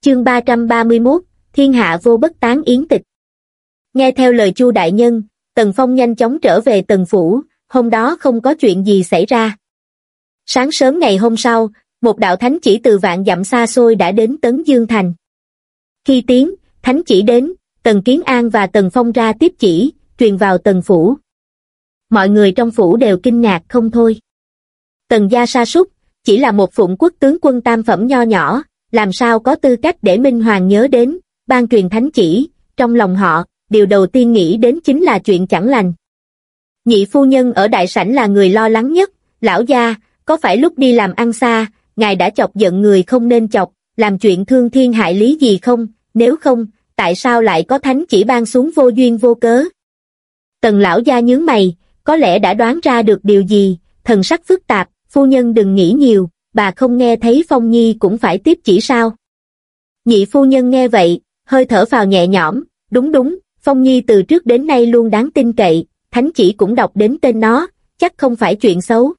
Chương 331, Thiên hạ vô bất tán yến tịch. Nghe theo lời Chu đại nhân, Tần Phong nhanh chóng trở về Tần phủ, hôm đó không có chuyện gì xảy ra. Sáng sớm ngày hôm sau, một đạo thánh chỉ từ vạn dặm xa xôi đã đến Tấn Dương Thành. Khi tiến, thánh chỉ đến, Tần Kiến An và Tần Phong ra tiếp chỉ, truyền vào Tần phủ. Mọi người trong phủ đều kinh ngạc không thôi. Tần gia sa sút, chỉ là một phụng quốc tướng quân tam phẩm nho nhỏ, làm sao có tư cách để Minh Hoàng nhớ đến, ban truyền thánh chỉ, trong lòng họ, điều đầu tiên nghĩ đến chính là chuyện chẳng lành. Nhị phu nhân ở đại sảnh là người lo lắng nhất, lão gia, có phải lúc đi làm ăn xa, ngài đã chọc giận người không nên chọc, làm chuyện thương thiên hại lý gì không, nếu không, tại sao lại có thánh chỉ ban xuống vô duyên vô cớ? Tần lão gia nhướng mày, có lẽ đã đoán ra được điều gì, thần sắc phức tạp, phu nhân đừng nghĩ nhiều, bà không nghe thấy Phong Nhi cũng phải tiếp chỉ sao? Nhị phu nhân nghe vậy, hơi thở phào nhẹ nhõm, đúng, Phong Nhi từ trước đến nay luôn đáng tin cậy, thánh chỉ cũng đọc đến tên nó, chắc không phải chuyện xấu.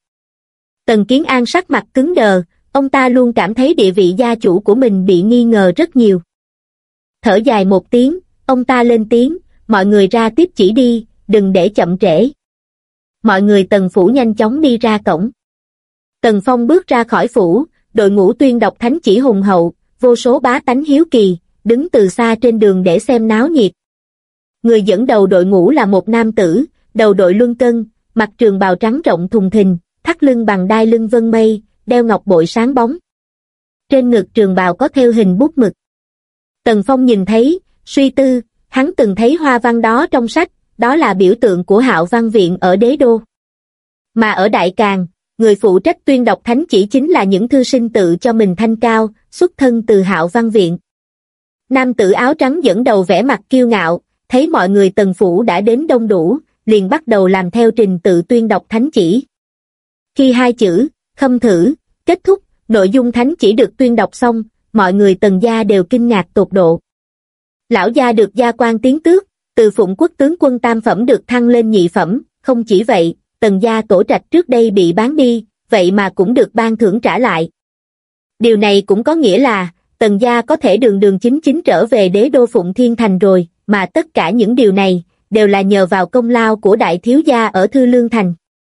Tần Kiến An sắc mặt cứng đờ, ông ta luôn cảm thấy địa vị gia chủ của mình bị nghi ngờ rất nhiều. Thở dài một tiếng, ông ta lên tiếng, mọi người ra tiếp chỉ đi, đừng để chậm trễ. Mọi người Tần phủ nhanh chóng đi ra cổng. Tần Phong bước ra khỏi phủ, đội ngũ tuyên đọc thánh chỉ hùng hậu, vô số bá tánh hiếu kỳ, đứng từ xa trên đường để xem náo nhiệt. Người dẫn đầu đội ngũ là một nam tử, đầu đội luân cân, mặc trường bào trắng rộng thùng thình, thắt lưng bằng đai lưng vân mây, đeo ngọc bội sáng bóng. Trên ngực trường bào có thêu hình bút mực. Tần Phong nhìn thấy, suy tư, hắn từng thấy hoa văn đó trong sách, đó là biểu tượng của Hạo Văn Viện ở Đế Đô. Mà ở Đại Càn, người phụ trách tuyên đọc thánh chỉ chính là những thư sinh tự cho mình thanh cao, xuất thân từ Hạo Văn Viện. Nam tử áo trắng dẫn đầu vẻ mặt kiêu ngạo, thấy mọi người Tần phủ đã đến đông đủ, liền bắt đầu làm theo trình tự tuyên đọc thánh chỉ. Khi hai chữ, khâm thử, kết thúc, nội dung thánh chỉ được tuyên đọc xong, mọi người Tần gia đều kinh ngạc tột độ. Lão gia được gia quan tiến tước, từ phụng quốc tướng quân tam phẩm được thăng lên nhị phẩm, không chỉ vậy, Tần gia tổ trạch trước đây bị bán đi, vậy mà cũng được ban thưởng trả lại. Điều này cũng có nghĩa là, Tần gia có thể đường đường chính chính trở về đế đô Phụng Thiên Thành rồi, mà tất cả những điều này, đều là nhờ vào công lao của đại thiếu gia ở Thư Lương Thành.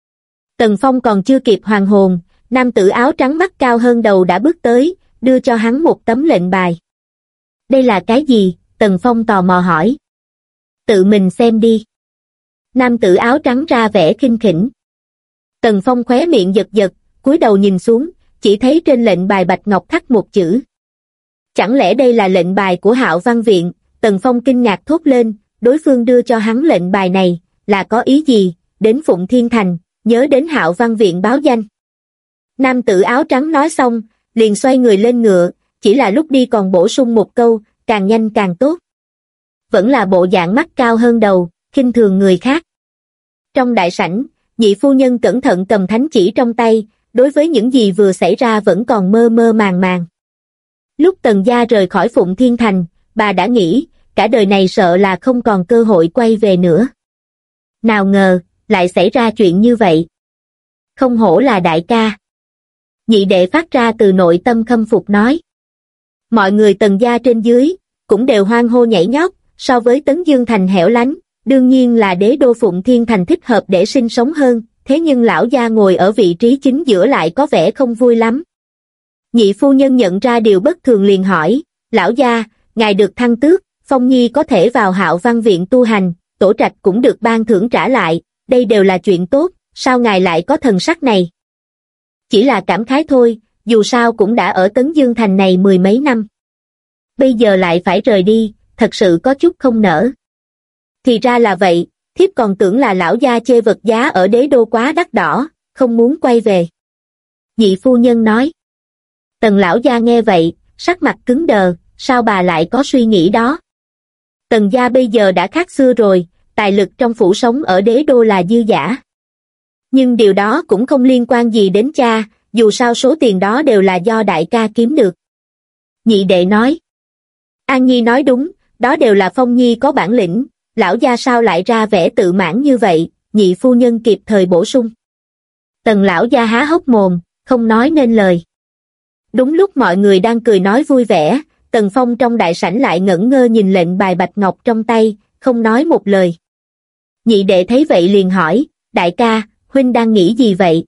Tần Phong còn chưa kịp hoàn hồn, nam tử áo trắng mắt cao hơn đầu đã bước tới, đưa cho hắn một tấm lệnh bài. Đây là cái gì? Tần Phong tò mò hỏi. Tự mình xem đi. Nam tử áo trắng ra vẻ khinh khỉnh. Tần Phong khóe miệng giật giật, cúi đầu nhìn xuống, chỉ thấy trên lệnh bài bạch ngọc khắc một chữ. Chẳng lẽ đây là lệnh bài của Hạo Văn Viện? Tần Phong kinh ngạc thốt lên, đối phương đưa cho hắn lệnh bài này, là có ý gì? Đến Phụng Thiên Thành, nhớ đến Hạo Văn Viện báo danh. Nam tử áo trắng nói xong, liền xoay người lên ngựa, chỉ là lúc đi còn bổ sung một câu, càng nhanh càng tốt. Vẫn là bộ dạng mắt cao hơn đầu, khinh thường người khác. Trong đại sảnh, nhị phu nhân cẩn thận cầm thánh chỉ trong tay, đối với những gì vừa xảy ra vẫn còn mơ mơ màng màng. Lúc Tần gia rời khỏi Phụng Thiên Thành, bà đã nghĩ, cả đời này sợ là không còn cơ hội quay về nữa. Nào ngờ, lại xảy ra chuyện như vậy. Không hổ là đại ca. Nhị đệ phát ra từ nội tâm khâm phục nói. Mọi người Tần gia trên dưới, cũng đều hoan hô nhảy nhót, so với Tấn Dương Thành hẻo lánh, đương nhiên là đế đô Phụng Thiên Thành thích hợp để sinh sống hơn, thế nhưng lão gia ngồi ở vị trí chính giữa lại có vẻ không vui lắm. Nhị phu nhân nhận ra điều bất thường liền hỏi, lão gia, ngài được thăng tước, Phong Nhi có thể vào Hạo Văn Viện tu hành, tổ trạch cũng được ban thưởng trả lại, đây đều là chuyện tốt, sao ngài lại có thần sắc này? Chỉ là cảm khái thôi, dù sao cũng đã ở Tấn Dương Thành này mười mấy năm. Bây giờ lại phải rời đi, thật sự có chút không nỡ. Thì ra là vậy, thiếp còn tưởng là lão gia chê vật giá ở đế đô quá đắt đỏ, không muốn quay về. Nhị phu nhân nói. Tần lão gia nghe vậy, sắc mặt cứng đờ, sao bà lại có suy nghĩ đó? Tần gia bây giờ đã khác xưa rồi, tài lực trong phủ sống ở đế đô là dư dả. Nhưng điều đó cũng không liên quan gì đến cha, dù sao số tiền đó đều là do đại ca kiếm được. Nhị đệ nói. An Nhi nói đúng, đó đều là Phong Nhi có bản lĩnh, lão gia sao lại ra vẻ tự mãn như vậy, nhị phu nhân kịp thời bổ sung. Tần lão gia há hốc mồm, không nói nên lời. Đúng lúc mọi người đang cười nói vui vẻ, Tần Phong trong đại sảnh lại ngẩn ngơ nhìn lệnh bài bạch ngọc trong tay, không nói một lời. Nhị đệ thấy vậy liền hỏi, đại ca, huynh đang nghĩ gì vậy?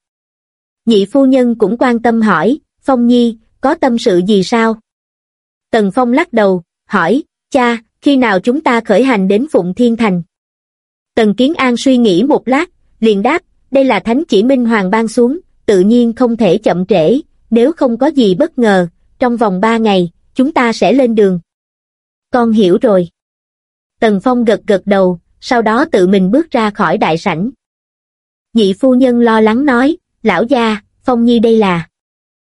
Nhị phu nhân cũng quan tâm hỏi, Phong Nhi, có tâm sự gì sao? Tần Phong lắc đầu, hỏi, cha, khi nào chúng ta khởi hành đến Phụng Thiên Thành? Tần Kiến An suy nghĩ một lát, liền đáp, đây là thánh chỉ Minh Hoàng ban xuống, tự nhiên không thể chậm trễ, nếu không có gì bất ngờ, trong vòng 3 ngày, chúng ta sẽ lên đường. Con hiểu rồi. Tần Phong gật gật đầu, sau đó tự mình bước ra khỏi đại sảnh. Nhị phu nhân lo lắng nói, lão gia, Phong Nhi đây là.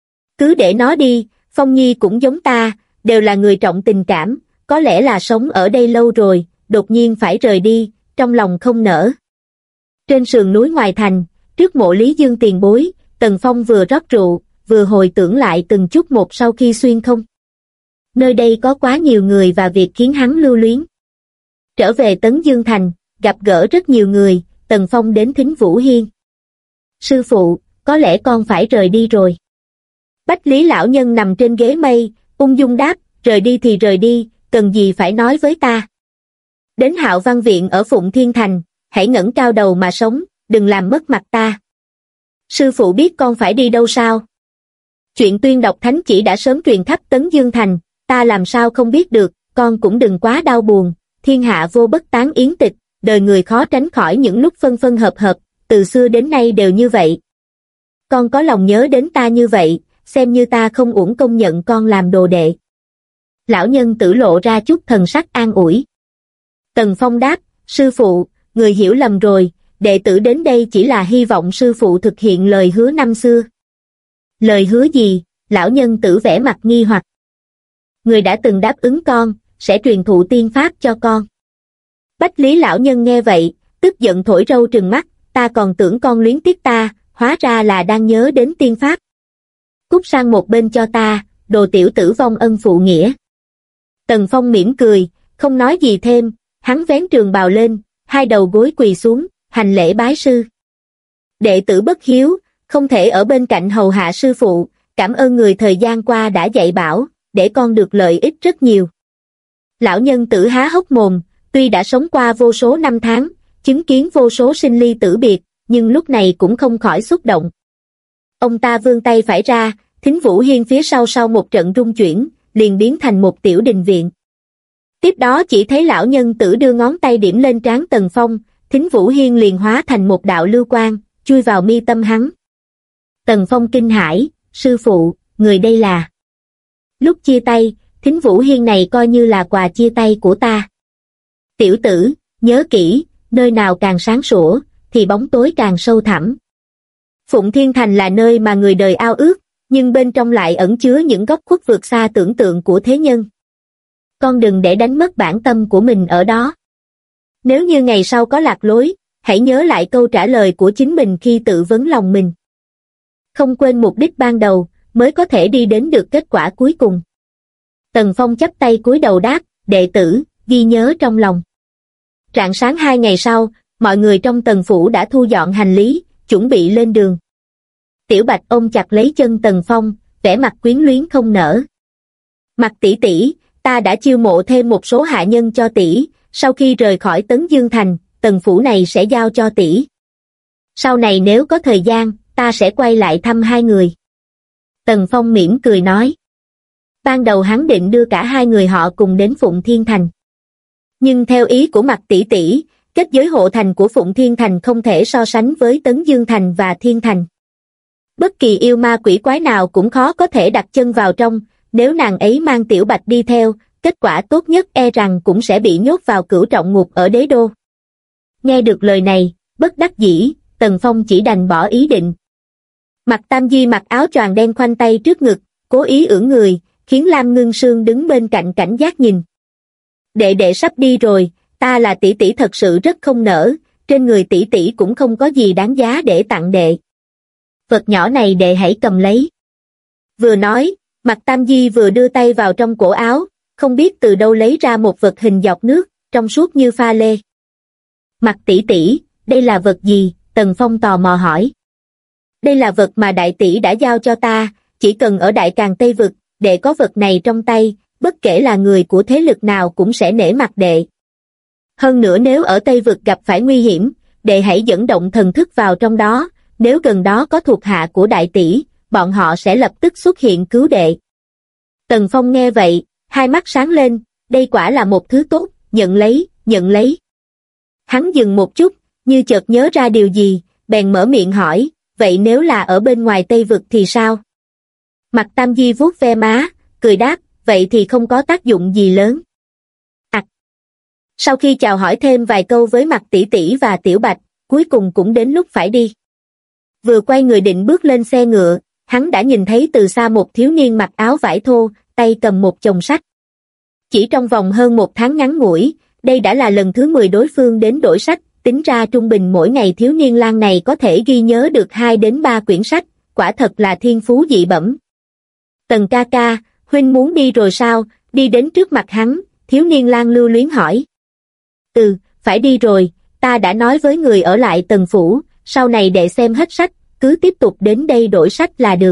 Cứ để nó đi, Phong Nhi cũng giống ta, đều là người trọng tình cảm, có lẽ là sống ở đây lâu rồi, đột nhiên phải rời đi, trong lòng không nỡ. Trên sườn núi ngoài thành, trước mộ Lý Dương tiền bối, Tần Phong vừa rót rượu, vừa hồi tưởng lại từng chút một sau khi xuyên không. Nơi đây có quá nhiều người và việc khiến hắn lưu luyến. Trở về Tấn Dương Thành, gặp gỡ rất nhiều người, Tần Phong đến Thính Vũ Hiên. Sư phụ, có lẽ con phải rời đi rồi. Bách Lý lão nhân nằm trên ghế mây, ung dung đáp, rời đi thì rời đi, cần gì phải nói với ta. Đến Hạo Văn Viện ở Phụng Thiên Thành, hãy ngẩng cao đầu mà sống, đừng làm mất mặt ta. Sư phụ biết con phải đi đâu sao? Chuyện tuyên đọc thánh chỉ đã sớm truyền khắp Tấn Dương Thành, ta làm sao không biết được, con cũng đừng quá đau buồn, thiên hạ vô bất tán yến tịch, đời người khó tránh khỏi những lúc phân phân hợp hợp, từ xưa đến nay đều như vậy. Con có lòng nhớ đến ta như vậy, xem như ta không uổng công nhận con làm đồ đệ. Lão nhân tử lộ ra chút thần sắc an ủi. Tần Phong đáp, sư phụ, người hiểu lầm rồi, đệ tử đến đây chỉ là hy vọng sư phụ thực hiện lời hứa năm xưa. Lời hứa gì? Lão nhân tử vẻ mặt nghi hoặc. Người đã từng đáp ứng con, sẽ truyền thụ tiên pháp cho con. Bách Lý lão nhân nghe vậy, tức giận thổi râu trừng mắt, ta còn tưởng con luyến tiếc ta, hóa ra là đang nhớ đến tiên pháp. Cút sang một bên cho ta, đồ tiểu tử vong ân phụ nghĩa. Tần Phong mỉm cười, không nói gì thêm, hắn vén trường bào lên, hai đầu gối quỳ xuống, hành lễ bái sư. Đệ tử bất hiếu, không thể ở bên cạnh hầu hạ sư phụ, cảm ơn người thời gian qua đã dạy bảo, để con được lợi ích rất nhiều. Lão nhân tử há hốc mồm, tuy đã sống qua vô số năm tháng, chứng kiến vô số sinh ly tử biệt, nhưng lúc này cũng không khỏi xúc động. Ông ta vươn tay phải ra, Thính Vũ Hiên phía sau một trận rung chuyển, liền biến thành một tiểu đình viện. Tiếp đó chỉ thấy lão nhân tử đưa ngón tay điểm lên trán Tần Phong, Thính Vũ Hiên liền hóa thành một đạo lưu quang, chui vào mi tâm hắn. Tần Phong kinh hãi, sư phụ, người đây là. Lúc chia tay, Thính Vũ Hiên này coi như là quà chia tay của ta. Tiểu tử, nhớ kỹ, nơi nào càng sáng sủa, thì bóng tối càng sâu thẳm. Phụng Thiên Thành là nơi mà người đời ao ước, nhưng bên trong lại ẩn chứa những góc khuất vượt xa tưởng tượng của thế nhân. Con đừng để đánh mất bản tâm của mình ở đó. Nếu như ngày sau có lạc lối, hãy nhớ lại câu trả lời của chính mình khi tự vấn lòng mình. Không quên mục đích ban đầu, mới có thể đi đến được kết quả cuối cùng. Tần Phong chắp tay cúi đầu đáp, đệ tử, ghi nhớ trong lòng. Rạng sáng 2 ngày sau, mọi người trong Tần phủ đã thu dọn hành lý, chuẩn bị lên đường. Tiểu Bạch ôm chặt lấy chân Tần Phong, vẻ mặt quyến luyến không nở. Mặt tỷ tỷ, ta đã chiêu mộ thêm một số hạ nhân cho tỷ, sau khi rời khỏi Tấn Dương Thành, Tần phủ này sẽ giao cho tỷ. Sau này nếu có thời gian, ta sẽ quay lại thăm hai người. Tần Phong mỉm cười nói. Ban đầu hắn định đưa cả hai người họ cùng đến Phụng Thiên Thành. Nhưng theo ý của Mặt tỷ tỷ, kết giới hộ thành của Phụng Thiên Thành không thể so sánh với Tấn Dương Thành và Thiên Thành. Bất kỳ yêu ma quỷ quái nào cũng khó có thể đặt chân vào trong, nếu nàng ấy mang Tiểu Bạch đi theo, kết quả tốt nhất e rằng cũng sẽ bị nhốt vào cửu trọng ngục ở đế đô. Nghe được lời này, bất đắc dĩ, Tần Phong chỉ đành bỏ ý định. Mặt Tam Di mặc áo choàng đen khoanh tay trước ngực, cố ý ưỡn người, khiến Lam Ngưng Sương đứng bên cạnh cảnh giác nhìn. Đệ đệ sắp đi rồi, ta là tỷ tỷ thật sự rất không nỡ, trên người tỷ tỷ cũng không có gì đáng giá để tặng đệ. Vật nhỏ này đệ hãy cầm lấy. Vừa nói, Mặt Tam Di vừa đưa tay vào trong cổ áo, không biết từ đâu lấy ra một vật hình giọt nước, trong suốt như pha lê. Mặt tỷ tỷ, đây là vật gì? Tần Phong tò mò hỏi. Đây là vật mà đại tỷ đã giao cho ta, chỉ cần ở Đại Càn Tây Vực, đệ có vật này trong tay, bất kể là người của thế lực nào cũng sẽ nể mặt đệ. Hơn nữa nếu ở Tây Vực gặp phải nguy hiểm, đệ hãy dẫn động thần thức vào trong đó, nếu gần đó có thuộc hạ của đại tỷ, bọn họ sẽ lập tức xuất hiện cứu đệ. Tần Phong nghe vậy, hai mắt sáng lên, đây quả là một thứ tốt, nhận lấy, nhận lấy. Hắn dừng một chút, như chợt nhớ ra điều gì, bèn mở miệng hỏi, vậy nếu là ở bên ngoài Tây Vực thì sao? Mạc Tam Di vuốt ve má, cười đáp, vậy thì không có tác dụng gì lớn. Sau khi chào hỏi thêm vài câu với Mạc tỷ tỷ và Tiểu Bạch, cuối cùng cũng đến lúc phải đi. Vừa quay người định bước lên xe ngựa, hắn đã nhìn thấy từ xa một thiếu niên mặc áo vải thô, tay cầm một chồng sách. Chỉ trong vòng hơn một tháng ngắn ngủi, đây đã là lần thứ 10 đối phương đến đổi sách, tính ra trung bình mỗi ngày thiếu niên lang này có thể ghi nhớ được 2 đến 3 quyển sách, quả thật là thiên phú dị bẩm. Tần ca ca, huynh muốn đi rồi sao? Đi đến trước mặt hắn, thiếu niên lang lưu luyến hỏi. Phải đi rồi, ta đã nói với người ở lại Tần phủ, sau này đệ xem hết sách, cứ tiếp tục đến đây đổi sách là được.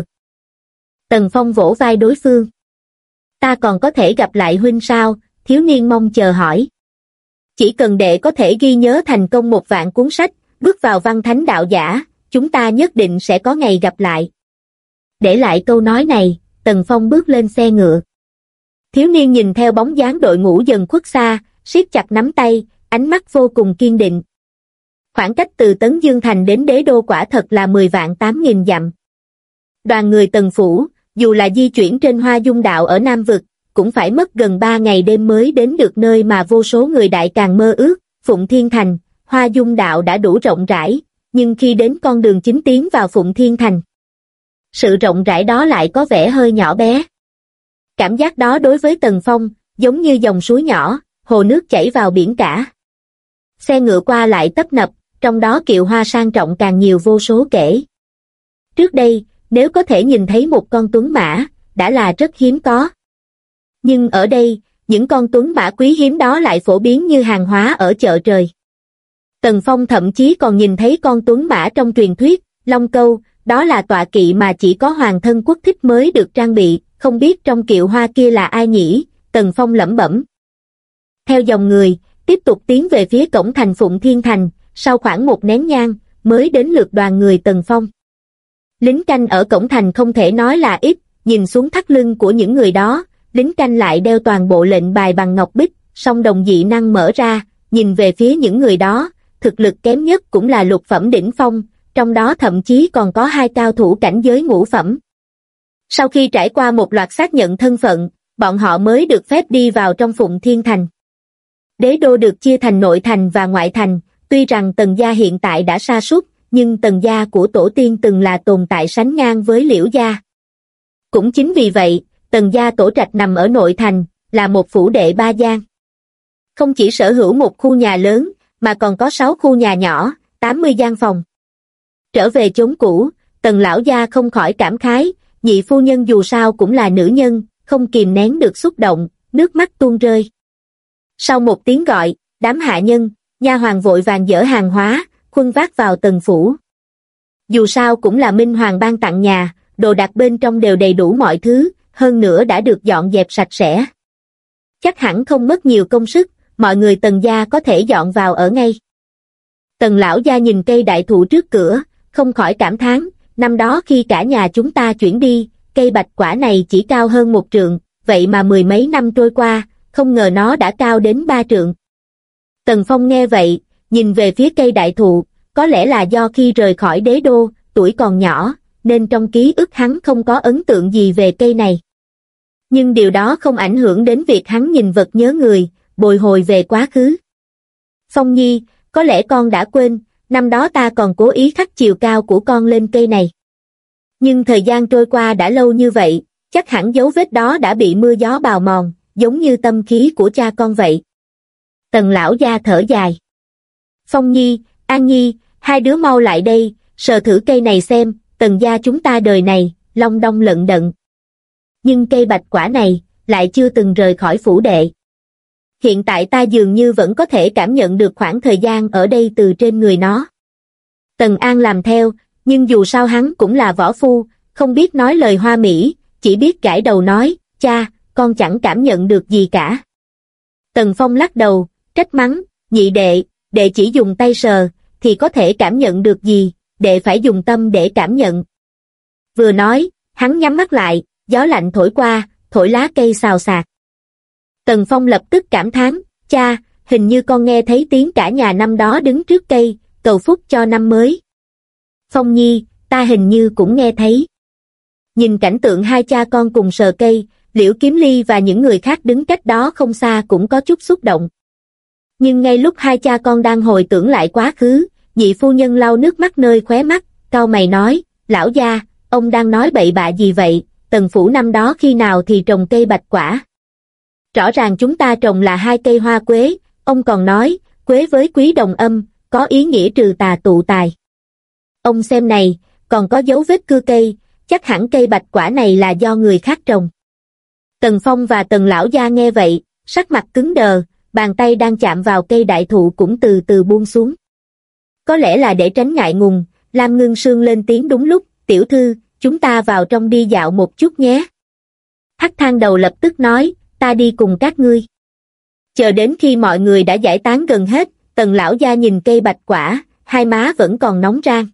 Tần Phong vỗ vai đối phương. Ta còn có thể gặp lại huynh sao? Thiếu niên mong chờ hỏi. Chỉ cần đệ có thể ghi nhớ thành công 1.000 cuốn sách, bước vào văn thánh đạo giả, chúng ta nhất định sẽ có ngày gặp lại. Để lại câu nói này, Tần Phong bước lên xe ngựa. Thiếu niên nhìn theo bóng dáng đội ngũ dần khuất xa, siết chặt nắm tay, ánh mắt vô cùng kiên định. Khoảng cách từ Tấn Dương Thành đến Đế Đô quả thật là 10.800.000 dặm. Đoàn người Tần phủ, dù là di chuyển trên Hoa Dung đạo ở Nam Vực, cũng phải mất gần 3 ngày đêm mới đến được nơi mà vô số người đại càng mơ ước, Phụng Thiên Thành. Hoa Dung đạo đã đủ rộng rãi, nhưng khi đến con đường chính tiến vào Phụng Thiên Thành, sự rộng rãi đó lại có vẻ hơi nhỏ bé. Cảm giác đó đối với Tần Phong, giống như dòng suối nhỏ, hồ nước chảy vào biển cả. Xe ngựa qua lại tấp nập, trong đó kiệu hoa sang trọng càng nhiều vô số kể. Trước đây, nếu có thể nhìn thấy một con tuấn mã, đã là rất hiếm có. Nhưng ở đây, những con tuấn mã quý hiếm đó lại phổ biến như hàng hóa ở chợ trời. Tần Phong thậm chí còn nhìn thấy con tuấn mã trong truyền thuyết, Long Câu, đó là tọa kỵ mà chỉ có hoàng thân quốc thích mới được trang bị, không biết trong kiệu hoa kia là ai nhỉ? Tần Phong lẩm bẩm. Theo dòng người, tiếp tục tiến về phía cổng thành Phụng Thiên Thành, sau khoảng một nén nhang, mới đến lượt đoàn người Tần Phong. Lính canh ở cổng thành không thể nói là ít, nhìn xuống thắt lưng của những người đó, lính canh lại đeo toàn bộ lệnh bài bằng ngọc bích, song đồng dị năng mở ra, nhìn về phía những người đó, thực lực kém nhất cũng là lục phẩm đỉnh phong, trong đó thậm chí còn có 2 cao thủ cảnh giới ngũ phẩm. Sau khi trải qua một loạt xác nhận thân phận, bọn họ mới được phép đi vào trong Phụng Thiên Thành. Đế đô được chia thành nội thành và ngoại thành, tuy rằng Tần gia hiện tại đã sa sút, nhưng Tần gia của tổ tiên từng là tồn tại sánh ngang với Liễu gia. Cũng chính vì vậy, Tần gia tổ trạch nằm ở nội thành, là một phủ đệ 3 gian. Không chỉ sở hữu một khu nhà lớn, mà còn có 6 khu nhà nhỏ, 80 gian phòng. Trở về chốn cũ, Tần lão gia không khỏi cảm khái, nhị phu nhân dù sao cũng là nữ nhân, không kìm nén được xúc động, nước mắt tuôn rơi. Sau một tiếng gọi, đám hạ nhân, nha hoàn vội vàng dỡ hàng hóa, khuân vác vào Tần phủ. Dù sao cũng là Minh Hoàng ban tặng nhà, đồ đạc bên trong đều đầy đủ mọi thứ, hơn nữa đã được dọn dẹp sạch sẽ. Chắc hẳn không mất nhiều công sức, mọi người Tần gia có thể dọn vào ở ngay. Tần lão gia nhìn cây đại thụ trước cửa, không khỏi cảm thán, năm đó khi cả nhà chúng ta chuyển đi, cây bạch quả này chỉ cao hơn 1 trượng, vậy mà 10 mấy năm trôi qua, không ngờ nó đã cao đến 3 trượng. Tần Phong nghe vậy, nhìn về phía cây đại thụ, có lẽ là do khi rời khỏi đế đô, tuổi còn nhỏ, nên trong ký ức hắn không có ấn tượng gì về cây này. Nhưng điều đó không ảnh hưởng đến việc hắn nhìn vật nhớ người, bồi hồi về quá khứ. Phong Nhi, có lẽ con đã quên, năm đó ta còn cố ý khắc chiều cao của con lên cây này. Nhưng thời gian trôi qua đã lâu như vậy, chắc hẳn dấu vết đó đã bị mưa gió bào mòn, giống như tâm khí của cha con vậy. Tần lão gia thở dài. Phong Nhi, An Nhi, hai đứa mau lại đây, sờ thử cây này xem, Tần gia chúng ta đời này, long đong lận đận. Nhưng cây bạch quả này, lại chưa từng rời khỏi phủ đệ. Hiện tại ta dường như vẫn có thể cảm nhận được khoảng thời gian ở đây từ trên người nó. Tần An làm theo, nhưng dù sao hắn cũng là võ phu, không biết nói lời hoa mỹ, chỉ biết gãi đầu nói, cha, con chẳng cảm nhận được gì cả. Tần Phong lắc đầu, trách mắng, nhị đệ, đệ chỉ dùng tay sờ, thì có thể cảm nhận được gì, đệ phải dùng tâm để cảm nhận. Vừa nói, hắn nhắm mắt lại, gió lạnh thổi qua, thổi lá cây xào xạc. Tần Phong lập tức cảm thán, cha, hình như con nghe thấy tiếng cả nhà năm đó đứng trước cây, cầu phúc cho năm mới. Phong Nhi, ta hình như cũng nghe thấy. Nhìn cảnh tượng hai cha con cùng sờ cây, Liễu Kiếm Ly và những người khác đứng cách đó không xa cũng có chút xúc động. Nhưng ngay lúc hai cha con đang hồi tưởng lại quá khứ, nhị phu nhân lau nước mắt nơi khóe mắt, cau mày nói, lão gia, ông đang nói bậy bạ gì vậy, Tần phủ năm đó khi nào thì trồng cây bạch quả. Rõ ràng chúng ta trồng là hai cây hoa quế, ông còn nói, quế với quý đồng âm, có ý nghĩa trừ tà tụ tài. Ông xem này, còn có dấu vết cưa cây, chắc hẳn cây bạch quả này là do người khác trồng. Tần Phong và Tần lão gia nghe vậy, sắc mặt cứng đờ, bàn tay đang chạm vào cây đại thụ cũng từ từ buông xuống. Có lẽ là để tránh ngại ngùng, Lam Ngưng Sương lên tiếng đúng lúc, tiểu thư, chúng ta vào trong đi dạo một chút nhé. Hắc Thang Đầu lập tức nói, ta đi cùng các ngươi. Chờ đến khi mọi người đã giải tán gần hết, Tần lão gia nhìn cây bạch quả, hai má vẫn còn nóng rang.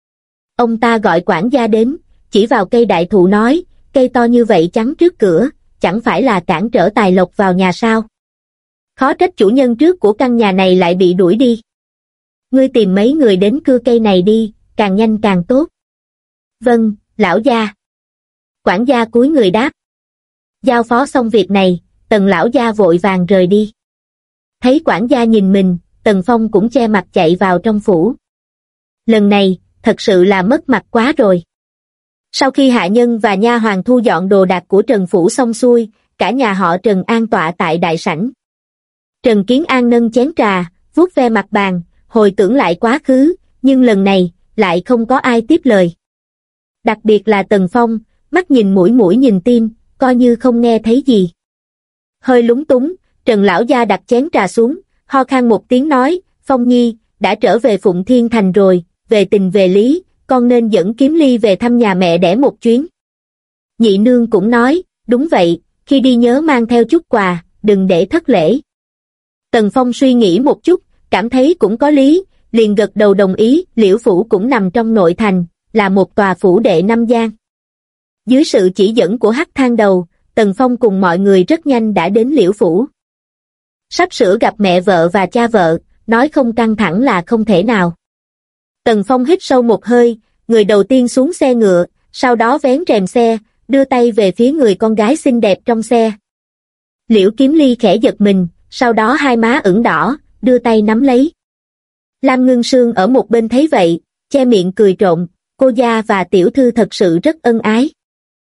Ông ta gọi quản gia đến, chỉ vào cây đại thụ nói, cây to như vậy chắn trước cửa, chẳng phải là cản trở tài lộc vào nhà sao? Khó trách chủ nhân trước của căn nhà này lại bị đuổi đi. Ngươi tìm mấy người đến cưa cây này đi, càng nhanh càng tốt. Vâng, lão gia. Quản gia cúi người đáp. Giao phó xong việc này, Tần lão gia vội vàng rời đi. Thấy quản gia nhìn mình, Tần Phong cũng che mặt chạy vào trong phủ. Lần này, thật sự là mất mặt quá rồi. Sau khi hạ nhân và nha hoàn thu dọn đồ đạc của Trần phủ xong xuôi, cả nhà họ Trần an tọa tại đại sảnh. Trần Kiến An nâng chén trà, vuốt ve mặt bàn, hồi tưởng lại quá khứ, nhưng lần này, lại không có ai tiếp lời. Đặc biệt là Tần Phong, mắt nhìn mũi mũi nhìn tim, coi như không nghe thấy gì. Hơi lúng túng, Trần lão gia đặt chén trà xuống, ho khan một tiếng nói, Phong Nhi, đã trở về Phụng Thiên Thành rồi, về tình về lý, con nên dẫn Kiếm Ly về thăm nhà mẹ đẻ một chuyến. Nhị nương cũng nói, đúng vậy, khi đi nhớ mang theo chút quà, đừng để thất lễ. Tần Phong suy nghĩ một chút, cảm thấy cũng có lý, liền gật đầu đồng ý, Liễu phủ cũng nằm trong nội thành, là một tòa phủ đệ năm gian. Dưới sự chỉ dẫn của Hắc Thang Đầu, Tần Phong cùng mọi người rất nhanh đã đến Liễu phủ. Sắp sửa gặp mẹ vợ và cha vợ, nói không căng thẳng là không thể nào. Tần Phong hít sâu một hơi, người đầu tiên xuống xe ngựa, sau đó vén rèm xe, đưa tay về phía người con gái xinh đẹp trong xe. Liễu Kiếm Ly khẽ giật mình, sau đó hai má ửng đỏ, đưa tay nắm lấy. Lam Ngưng Sương ở một bên thấy vậy, che miệng cười trộm, cô gia và tiểu thư thật sự rất ân ái.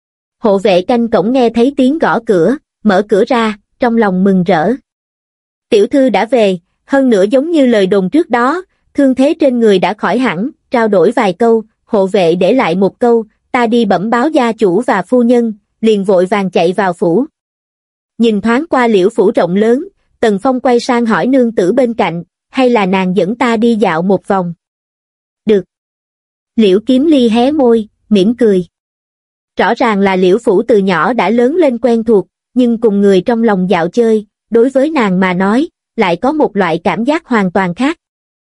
Hộ vệ canh cổng nghe thấy tiếng gõ cửa, mở cửa ra, trong lòng mừng rỡ. Tiểu thư đã về, hơn nữa giống như lời đồn trước đó, thương thế trên người đã khỏi hẳn, trao đổi vài câu, hộ vệ để lại một câu, ta đi bẩm báo gia chủ và phu nhân, liền vội vàng chạy vào phủ. Nhìn thoáng qua Liễu phủ rộng lớn, Tần Phong quay sang hỏi nương tử bên cạnh, hay là nàng dẫn ta đi dạo một vòng? Được. Liễu Kiếm Ly hé môi, mỉm cười. Rõ ràng là Liễu phủ từ nhỏ đã lớn lên quen thuộc, nhưng cùng người trong lòng dạo chơi, đối với nàng mà nói, lại có một loại cảm giác hoàn toàn khác.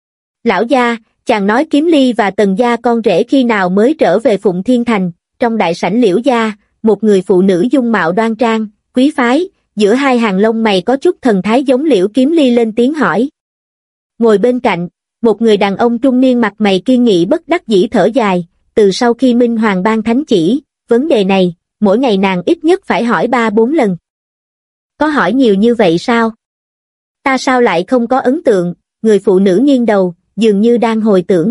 Lão gia, chàng nói Kiếm Ly và Tần gia con rể khi nào mới trở về Phụng Thiên Thành? Trong đại sảnh Liễu gia, một người phụ nữ dung mạo đoan trang, quý phái, giữa hai hàng lông mày có chút thần thái giống Liễu Kiếm Ly lên tiếng hỏi. Ngồi bên cạnh, một người đàn ông trung niên mặt mày kiên nghị bất đắc dĩ thở dài, từ sau khi Minh Hoàng ban thánh chỉ, vấn đề này, mỗi ngày nàng ít nhất phải hỏi 3-4 lần. Có hỏi nhiều như vậy sao? Ta sao lại không có ấn tượng? Người phụ nữ nghiêng đầu, dường như đang hồi tưởng.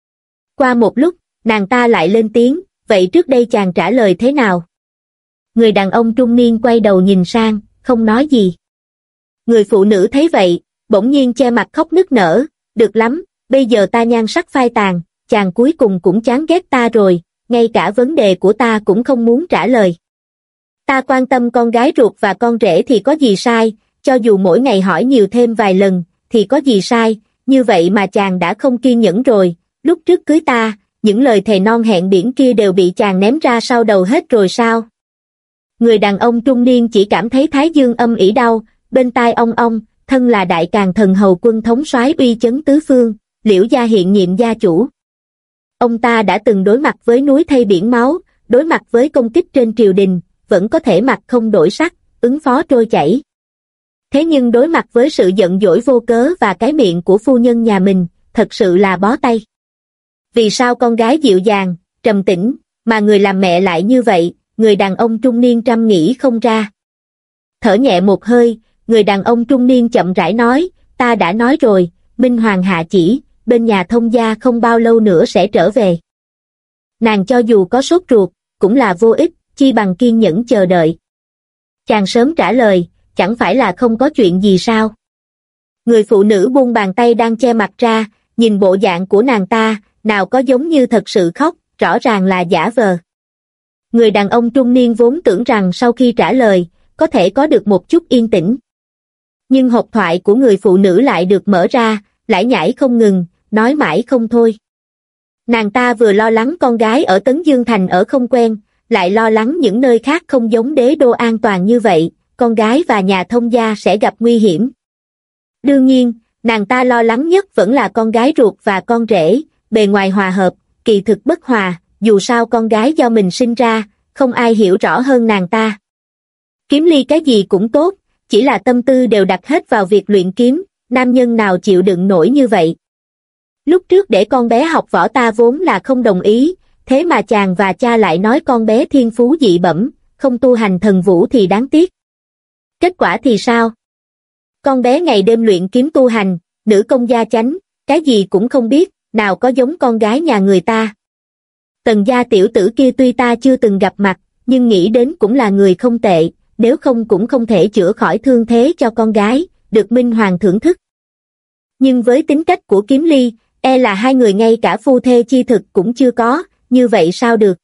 Qua một lúc, nàng ta lại lên tiếng, vậy trước đây chàng trả lời thế nào? Người đàn ông trung niên quay đầu nhìn sang, không nói gì. Người phụ nữ thấy vậy, bỗng nhiên che mặt khóc nức nở, được lắm, bây giờ ta nhan sắc phai tàn, chàng cuối cùng cũng chán ghét ta rồi, ngay cả vấn đề của ta cũng không muốn trả lời. Ta quan tâm con gái ruột và con rể thì có gì sai, cho dù mỗi ngày hỏi nhiều thêm vài lần, thì có gì sai, như vậy mà chàng đã không kiên nhẫn rồi, lúc trước cưới ta, những lời thề non hẹn biển kia đều bị chàng ném ra sau đầu hết rồi sao? Người đàn ông trung niên chỉ cảm thấy thái dương âm ỉ đau, bên tai ong ong, thân là đại càn thần hầu quân thống soái uy chấn tứ phương, Liễu gia hiện nhiệm gia chủ. Ông ta đã từng đối mặt với núi thây biển máu, đối mặt với công kích trên triều đình, vẫn có thể mặt không đổi sắc, ứng phó trôi chảy. Thế nhưng đối mặt với sự giận dỗi vô cớ và cái miệng của phu nhân nhà mình, thật sự là bó tay. Vì sao con gái dịu dàng, trầm tĩnh, mà người làm mẹ lại như vậy, người đàn ông trung niên trăm nghĩ không ra. Thở nhẹ một hơi, người đàn ông trung niên chậm rãi nói, ta đã nói rồi, Minh Hoàng hạ chỉ, bên nhà thông gia không bao lâu nữa sẽ trở về. Nàng cho dù có sốt ruột, cũng là vô ích, chi bằng kiên nhẫn chờ đợi. Chàng sớm trả lời, chẳng phải là không có chuyện gì sao? Người phụ nữ buông bàn tay đang che mặt ra, nhìn bộ dạng của nàng ta, nào có giống như thật sự khóc, rõ ràng là giả vờ. Người đàn ông trung niên vốn tưởng rằng sau khi trả lời, có thể có được một chút yên tĩnh. Nhưng hộp thoại của người phụ nữ lại được mở ra, lải nhải không ngừng, nói mãi không thôi. Nàng ta vừa lo lắng con gái ở Tấn Dương Thành ở không quen, lại lo lắng những nơi khác không giống đế đô an toàn như vậy, con gái và nhà thông gia sẽ gặp nguy hiểm. Đương nhiên, nàng ta lo lắng nhất vẫn là con gái ruột và con rể, bề ngoài hòa hợp, kỳ thực bất hòa, dù sao con gái do mình sinh ra, không ai hiểu rõ hơn nàng ta. Kiếm Ly cái gì cũng tốt, chỉ là tâm tư đều đặt hết vào việc luyện kiếm, nam nhân nào chịu đựng nổi như vậy. Lúc trước để con bé học võ ta vốn là không đồng ý, thế mà chàng và cha lại nói con bé thiên phú dị bẩm, không tu hành thần vũ thì đáng tiếc. Kết quả thì sao? Con bé ngày đêm luyện kiếm tu hành, nữ công gia chánh, cái gì cũng không biết, nào có giống con gái nhà người ta. Tần gia tiểu tử kia tuy ta chưa từng gặp mặt, nhưng nghĩ đến cũng là người không tệ, nếu không cũng không thể chữa khỏi thương thế cho con gái, được Minh Hoàng thưởng thức. Nhưng với tính cách của Kiếm Ly, e là hai người ngay cả phu thê chi thực cũng chưa có, như vậy sao được?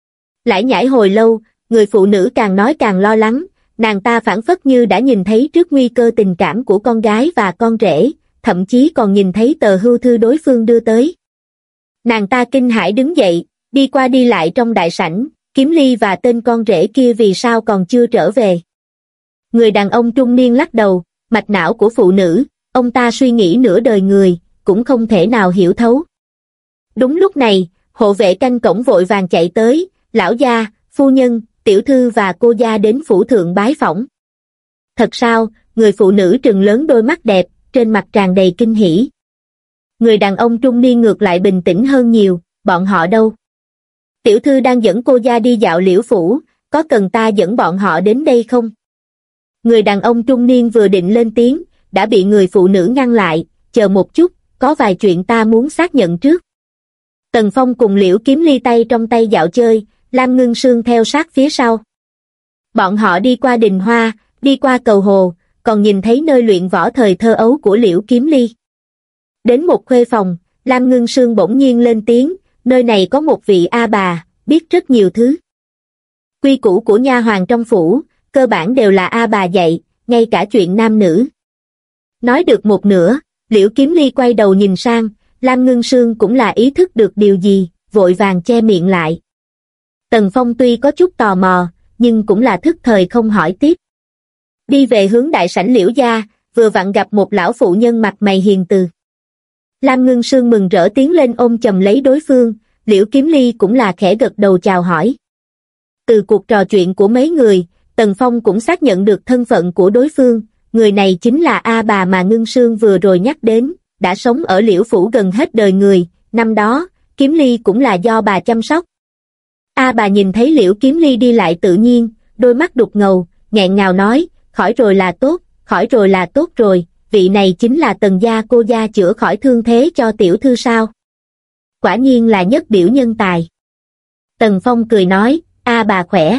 Lải nhải hồi lâu, người phụ nữ càng nói càng lo lắng, nàng ta phảng phất như đã nhìn thấy trước nguy cơ tình cảm của con gái và con rể, thậm chí còn nhìn thấy tờ hưu thư đối phương đưa tới. Nàng ta kinh hãi đứng dậy, đi qua đi lại trong đại sảnh, Kiếm Ly và tên con rể kia vì sao còn chưa trở về. Người đàn ông trung niên lắc đầu, mạch não của phụ nữ, ông ta suy nghĩ nửa đời người, cũng không thể nào hiểu thấu. Đúng lúc này, hộ vệ canh cổng vội vàng chạy tới, lão gia, phu nhân, tiểu thư và cô gia đến phủ thượng bái phỏng. Thật sao? Người phụ nữ trừng lớn đôi mắt đẹp, trên mặt tràn đầy kinh hỉ. Người đàn ông trung niên ngược lại bình tĩnh hơn nhiều, bọn họ đâu? Tiểu thư đang dẫn cô gia đi dạo Liễu phủ, có cần ta dẫn bọn họ đến đây không? Người đàn ông trung niên vừa định lên tiếng, đã bị người phụ nữ ngăn lại, chờ một chút, có vài chuyện ta muốn xác nhận trước. Tần Phong cùng Liễu Kiếm Ly tay trong tay dạo chơi, Lam Ngưng Sương theo sát phía sau. Bọn họ đi qua đình hoa, đi qua cầu hồ, còn nhìn thấy nơi luyện võ thời thơ ấu của Liễu Kiếm Ly. Đến một khuê phòng, Lam Ngưng Sương bỗng nhiên lên tiếng, nơi này có một vị A bà, biết rất nhiều thứ. Quy củ của nha hoàn trong phủ, cơ bản đều là A bà dạy, ngay cả chuyện nam nữ. Nói được một nửa, Liễu Kiếm Ly quay đầu nhìn sang, Lam Ngưng Sương cũng là ý thức được điều gì, vội vàng che miệng lại. Tần Phong tuy có chút tò mò, nhưng cũng là thức thời không hỏi tiếp. Đi về hướng đại sảnh Liễu gia, vừa vặn gặp một lão phụ nhân mặt mày hiền từ. Lam Ngưng Sương mừng rỡ tiến lên ôm chầm lấy đối phương, Liễu Kiếm Ly cũng là khẽ gật đầu chào hỏi. Từ cuộc trò chuyện của mấy người, Tần Phong cũng xác nhận được thân phận của đối phương, người này chính là A bà mà Ngưng Sương vừa rồi nhắc đến, đã sống ở Liễu phủ gần hết đời người, năm đó, Kiếm Ly cũng là do bà chăm sóc. A bà nhìn thấy Liễu Kiếm Ly đi lại tự nhiên, đôi mắt đục ngầu, nghẹn ngào nói, khỏi rồi là tốt, khỏi rồi là tốt rồi, vị này chính là Tần gia cô gia chữa khỏi thương thế cho tiểu thư sao? Quả nhiên là nhất biểu nhân tài. Tần Phong cười nói, A bà khỏe.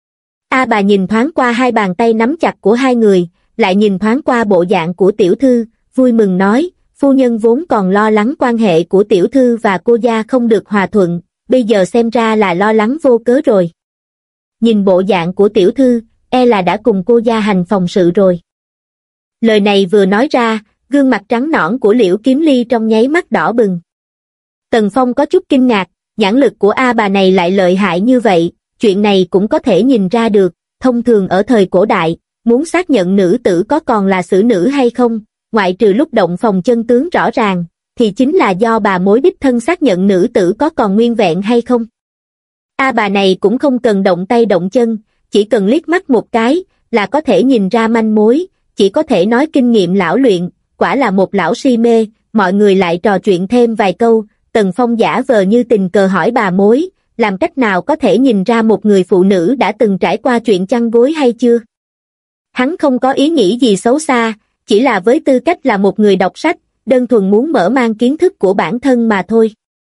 A bà nhìn thoáng qua hai bàn tay nắm chặt của hai người, lại nhìn thoáng qua bộ dạng của tiểu thư, vui mừng nói, phu nhân vốn còn lo lắng quan hệ của tiểu thư và cô gia không được hòa thuận, bây giờ xem ra là lo lắng vô cớ rồi. Nhìn bộ dạng của tiểu thư, e là đã cùng cô gia hành phòng sự rồi. Lời này vừa nói ra, gương mặt trắng nõn của Liễu Kiếm Ly trong nháy mắt đỏ bừng. Tần Phong có chút kinh ngạc, nhãn lực của A bà này lại lợi hại như vậy, chuyện này cũng có thể nhìn ra được, thông thường ở thời cổ đại, muốn xác nhận nữ tử có còn là xử nữ hay không, ngoại trừ lúc động phòng chân tướng rõ ràng, thì chính là do bà mối đích thân xác nhận nữ tử có còn nguyên vẹn hay không. Bà này cũng không cần động tay động chân, chỉ cần liếc mắt một cái, là có thể nhìn ra manh mối, chỉ có thể nói kinh nghiệm lão luyện, quả là một lão si mê. Mọi người lại trò chuyện thêm vài câu, Tần Phong giả vờ như tình cờ hỏi bà mối, làm cách nào có thể nhìn ra một người phụ nữ đã từng trải qua chuyện chăn gối hay chưa? Hắn không có ý nghĩ gì xấu xa, chỉ là với tư cách là một người đọc sách, đơn thuần muốn mở mang kiến thức của bản thân mà thôi.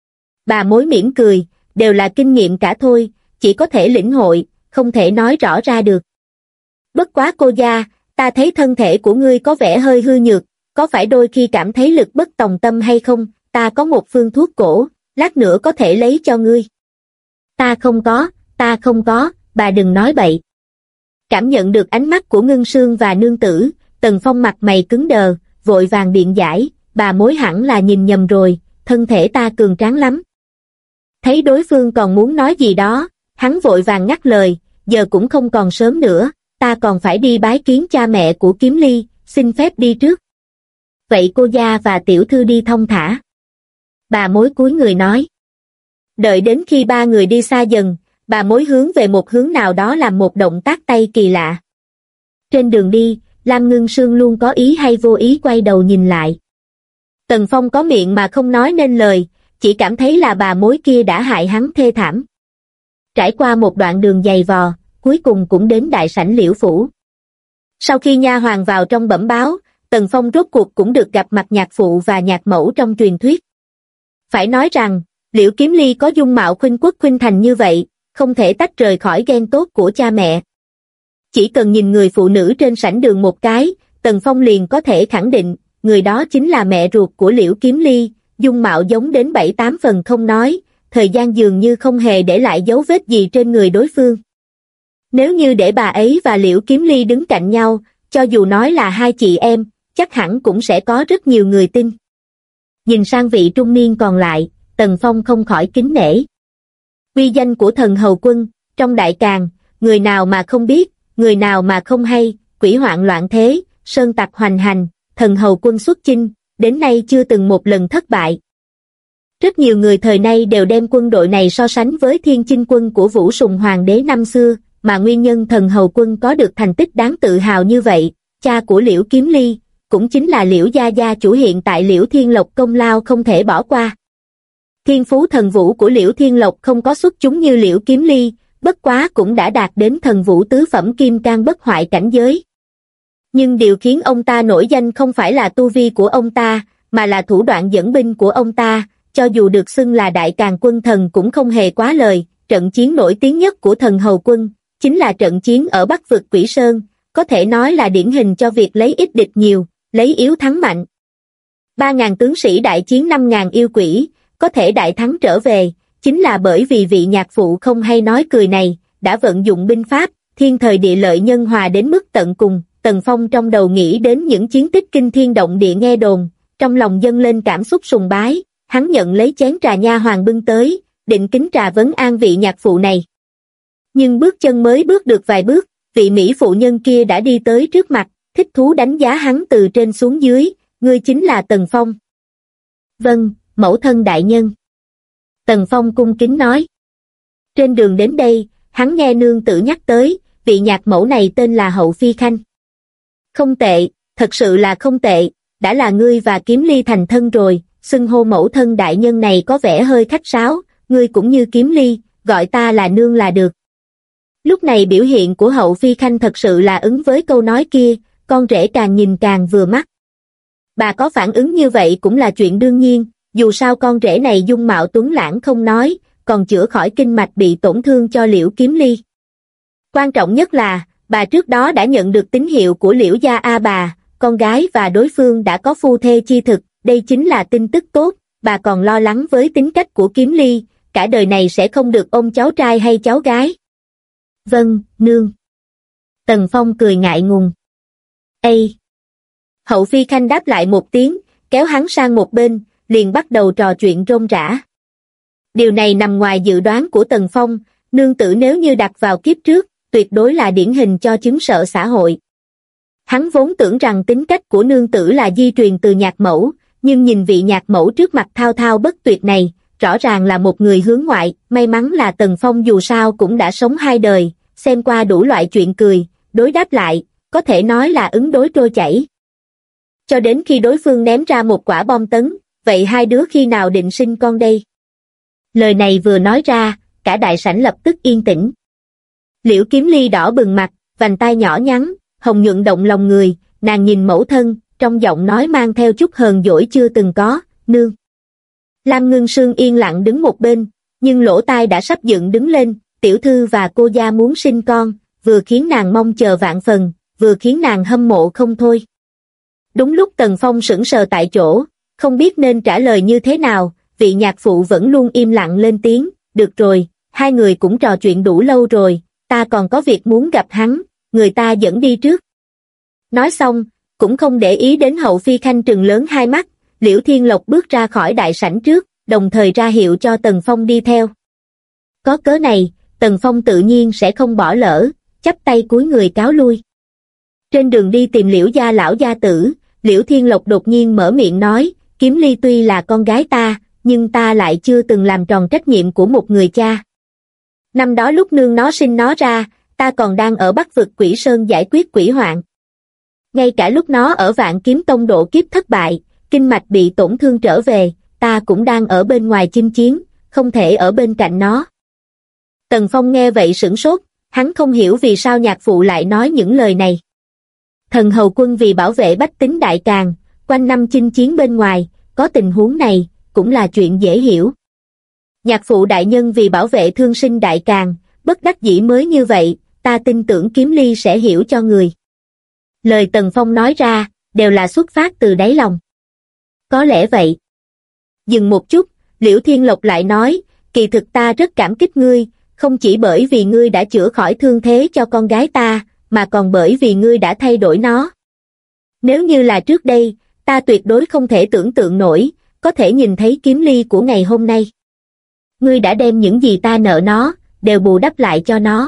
Bà mối mỉm cười, đều là kinh nghiệm cả thôi, chỉ có thể lĩnh hội, không thể nói rõ ra được. Bất quá cô gia, ta thấy thân thể của ngươi có vẻ hơi hư nhược, có phải đôi khi cảm thấy lực bất tòng tâm hay không? Ta có một phương thuốc cổ, lát nữa có thể lấy cho ngươi. Ta không có, bà đừng nói bậy. Cảm nhận được ánh mắt của Ngân Sương và nương tử, Tần Phong mặt mày cứng đờ, vội vàng biện giải, bà mối hẳn là nhìn nhầm rồi, thân thể ta cường tráng lắm. Thấy đối phương còn muốn nói gì đó, hắn vội vàng ngắt lời, giờ cũng không còn sớm nữa, ta còn phải đi bái kiến cha mẹ của Kiếm Ly, xin phép đi trước. Vậy cô gia và tiểu thư đi thong thả. Bà mối cúi người nói. Đợi đến khi ba người đi xa dần, bà mối hướng về một hướng nào đó làm một động tác tay kỳ lạ. Trên đường đi, Lam Ngân Sương luôn có ý hay vô ý quay đầu nhìn lại. Tần Phong có miệng mà không nói nên lời, chỉ cảm thấy là bà mối kia đã hại hắn thê thảm. Trải qua một đoạn đường dày vò, cuối cùng cũng đến đại sảnh Liễu phủ. Sau khi nha hoàn vào trong bẩm báo, Tần Phong rốt cuộc cũng được gặp mặt nhạc phụ và nhạc mẫu trong truyền thuyết. Phải nói rằng, Liễu Kiếm Ly có dung mạo khuynh quốc khuynh thành như vậy, không thể tách rời khỏi ghen tốt của cha mẹ. Chỉ cần nhìn người phụ nữ trên sảnh đường một cái, Tần Phong liền có thể khẳng định, người đó chính là mẹ ruột của Liễu Kiếm Ly, dung mạo giống đến 7-8 phần không nói, thời gian dường như không hề để lại dấu vết gì trên người đối phương. Nếu như để bà ấy và Liễu Kiếm Ly đứng cạnh nhau, cho dù nói là hai chị em, chắc hẳn cũng sẽ có rất nhiều người tin. Nhìn sang vị trung niên còn lại, Tần Phong không khỏi kính nể. Uy danh của thần hầu quân, trong đại càn, người nào mà không biết, người nào mà không hay, quỷ hoạn loạn thế, sơn tặc hoành hành, thần hầu quân xuất chinh, đến nay chưa từng một lần thất bại. Rất nhiều người thời nay đều đem quân đội này so sánh với thiên chinh quân của Vũ Sùng Hoàng đế năm xưa, mà nguyên nhân thần hầu quân có được thành tích đáng tự hào như vậy, cha của Liễu Kiếm Ly, cũng chính là Liễu gia gia chủ hiện tại Liễu Thiên Lộc công lao không thể bỏ qua. Thiên phú thần vũ của Liễu Thiên Lộc không có xuất chúng như Liễu Kiếm Ly, bất quá cũng đã đạt đến thần vũ tứ phẩm kim cang bất hoại cảnh giới. Nhưng điều khiến ông ta nổi danh không phải là tu vi của ông ta, mà là thủ đoạn dẫn binh của ông ta, cho dù được xưng là đại càn quân thần cũng không hề quá lời. Trận chiến nổi tiếng nhất của thần hầu quân, chính là trận chiến ở Bắc vực Quỷ Sơn, có thể nói là điển hình cho việc lấy ít địch nhiều, lấy yếu thắng mạnh. 3.000 tướng sĩ đại chiến 5.000 yêu quỷ, có thể đại thắng trở về, chính là bởi vì vị nhạc phụ không hay nói cười này, đã vận dụng binh pháp, thiên thời địa lợi nhân hòa đến mức tận cùng. Tần Phong trong đầu nghĩ đến những chiến tích kinh thiên động địa nghe đồn, trong lòng dâng lên cảm xúc sùng bái, hắn nhận lấy chén trà nha hoàn bưng tới, định kính trà vấn an vị nhạc phụ này. Nhưng bước chân mới bước được vài bước, vị mỹ phụ nhân kia đã đi tới trước mặt, thích thú đánh giá hắn từ trên xuống dưới, ngươi chính là Tần Phong. Vâng, mẫu thân đại nhân. Tần Phong cung kính nói. Trên đường đến đây, hắn nghe nương tử nhắc tới, vị nhạc mẫu này tên là Hậu Phi Khanh. Không tệ, thật sự là không tệ, đã là ngươi và Kiếm Ly thành thân rồi, xưng hô mẫu thân đại nhân này có vẻ hơi khách sáo, ngươi cũng như Kiếm Ly, gọi ta là nương là được. Lúc này biểu hiện của Hậu Phi Khanh thật sự là ứng với câu nói kia, con rể càng nhìn càng vừa mắt. Bà có phản ứng như vậy cũng là chuyện đương nhiên, dù sao con rể này dung mạo tuấn lãng không nói, còn chữa khỏi kinh mạch bị tổn thương cho Liễu Kiếm Ly. Quan trọng nhất là, bà trước đó đã nhận được tín hiệu của Liễu gia A bà, con gái và đối phương đã có phu thê chi thực, đây chính là tin tức tốt, bà còn lo lắng với tính cách của Kiếm Ly, cả đời này sẽ không được ôm cháu trai hay cháu gái. Vâng, nương. Tần Phong cười ngại ngùng. Ây! Hậu Phi Khanh đáp lại một tiếng, kéo hắn sang một bên, liền bắt đầu trò chuyện rôm rả. Điều này nằm ngoài dự đoán của Tần Phong, nương tử nếu như đặt vào kiếp trước, tuyệt đối là điển hình cho chứng sợ xã hội. Hắn vốn tưởng rằng tính cách của nương tử là di truyền từ nhạc mẫu, nhưng nhìn vị nhạc mẫu trước mặt thao thao bất tuyệt này, rõ ràng là một người hướng ngoại. May mắn là Tần Phong dù sao cũng đã sống 2 đời, xem qua đủ loại chuyện cười, đối đáp lại, có thể nói là ứng đối trôi chảy. Cho đến khi đối phương ném ra một quả bom tấn, vậy hai đứa khi nào định sinh con đây? Lời này vừa nói ra, cả đại sảnh lập tức yên tĩnh. Liễu Kiếm Ly đỏ bừng mặt, vành tai nhỏ nhắn, hồng nhuận động lòng người, nàng nhìn mẫu thân, trong giọng nói mang theo chút hờn dỗi chưa từng có, nương. Lam Ngưng Sương yên lặng đứng một bên, nhưng lỗ tai đã sắp dựng đứng lên, tiểu thư và cô gia muốn sinh con, vừa khiến nàng mong chờ vạn phần, vừa khiến nàng hâm mộ không thôi. Đúng lúc Tần Phong sững sờ tại chỗ, không biết nên trả lời như thế nào, vị nhạc phụ vẫn luôn im lặng lên tiếng, được rồi, hai người cũng trò chuyện đủ lâu rồi, ta còn có việc muốn gặp hắn, người ta dẫn đi trước. Nói xong, cũng không để ý đến hậu phi khanh trừng lớn hai mắt, Liễu Thiên Lộc bước ra khỏi đại sảnh trước, đồng thời ra hiệu cho Tần Phong đi theo. Có cớ này, Tần Phong tự nhiên sẽ không bỏ lỡ, chắp tay cúi người cáo lui. Trên đường đi tìm Liễu gia lão gia tử, Liễu Thiên Lộc đột nhiên mở miệng nói, Kiếm Ly tuy là con gái ta, nhưng ta lại chưa từng làm tròn trách nhiệm của một người cha. Năm đó lúc nương nó sinh nó ra, ta còn đang ở Bắc vực Quỷ Sơn giải quyết quỷ hoạn. Ngay cả lúc nó ở Vạn Kiếm Tông độ kiếp thất bại, kinh mạch bị tổn thương trở về, ta cũng đang ở bên ngoài chinh chiến, không thể ở bên cạnh nó. Tần Phong nghe vậy sửng sốt, hắn không hiểu vì sao nhạc phụ lại nói những lời này. Thần hầu quân vì bảo vệ bách tính Đại Càn, quanh năm chinh chiến bên ngoài, có tình huống này, cũng là chuyện dễ hiểu. Nhạc phụ đại nhân vì bảo vệ thương sinh Đại Càn, bất đắc dĩ mới như vậy, ta tin tưởng Kiếm Ly sẽ hiểu cho người. Lời Tần Phong nói ra, đều là xuất phát từ đáy lòng. Có lẽ vậy. Dừng một chút, Liễu Thiên Lộc lại nói, kỳ thực ta rất cảm kích ngươi, không chỉ bởi vì ngươi đã chữa khỏi thương thế cho con gái ta, mà còn bởi vì ngươi đã thay đổi nó. Nếu như là trước đây, ta tuyệt đối không thể tưởng tượng nổi, có thể nhìn thấy Kiếm Ly của ngày hôm nay. Ngươi đã đem những gì ta nợ nó, đều bù đắp lại cho nó.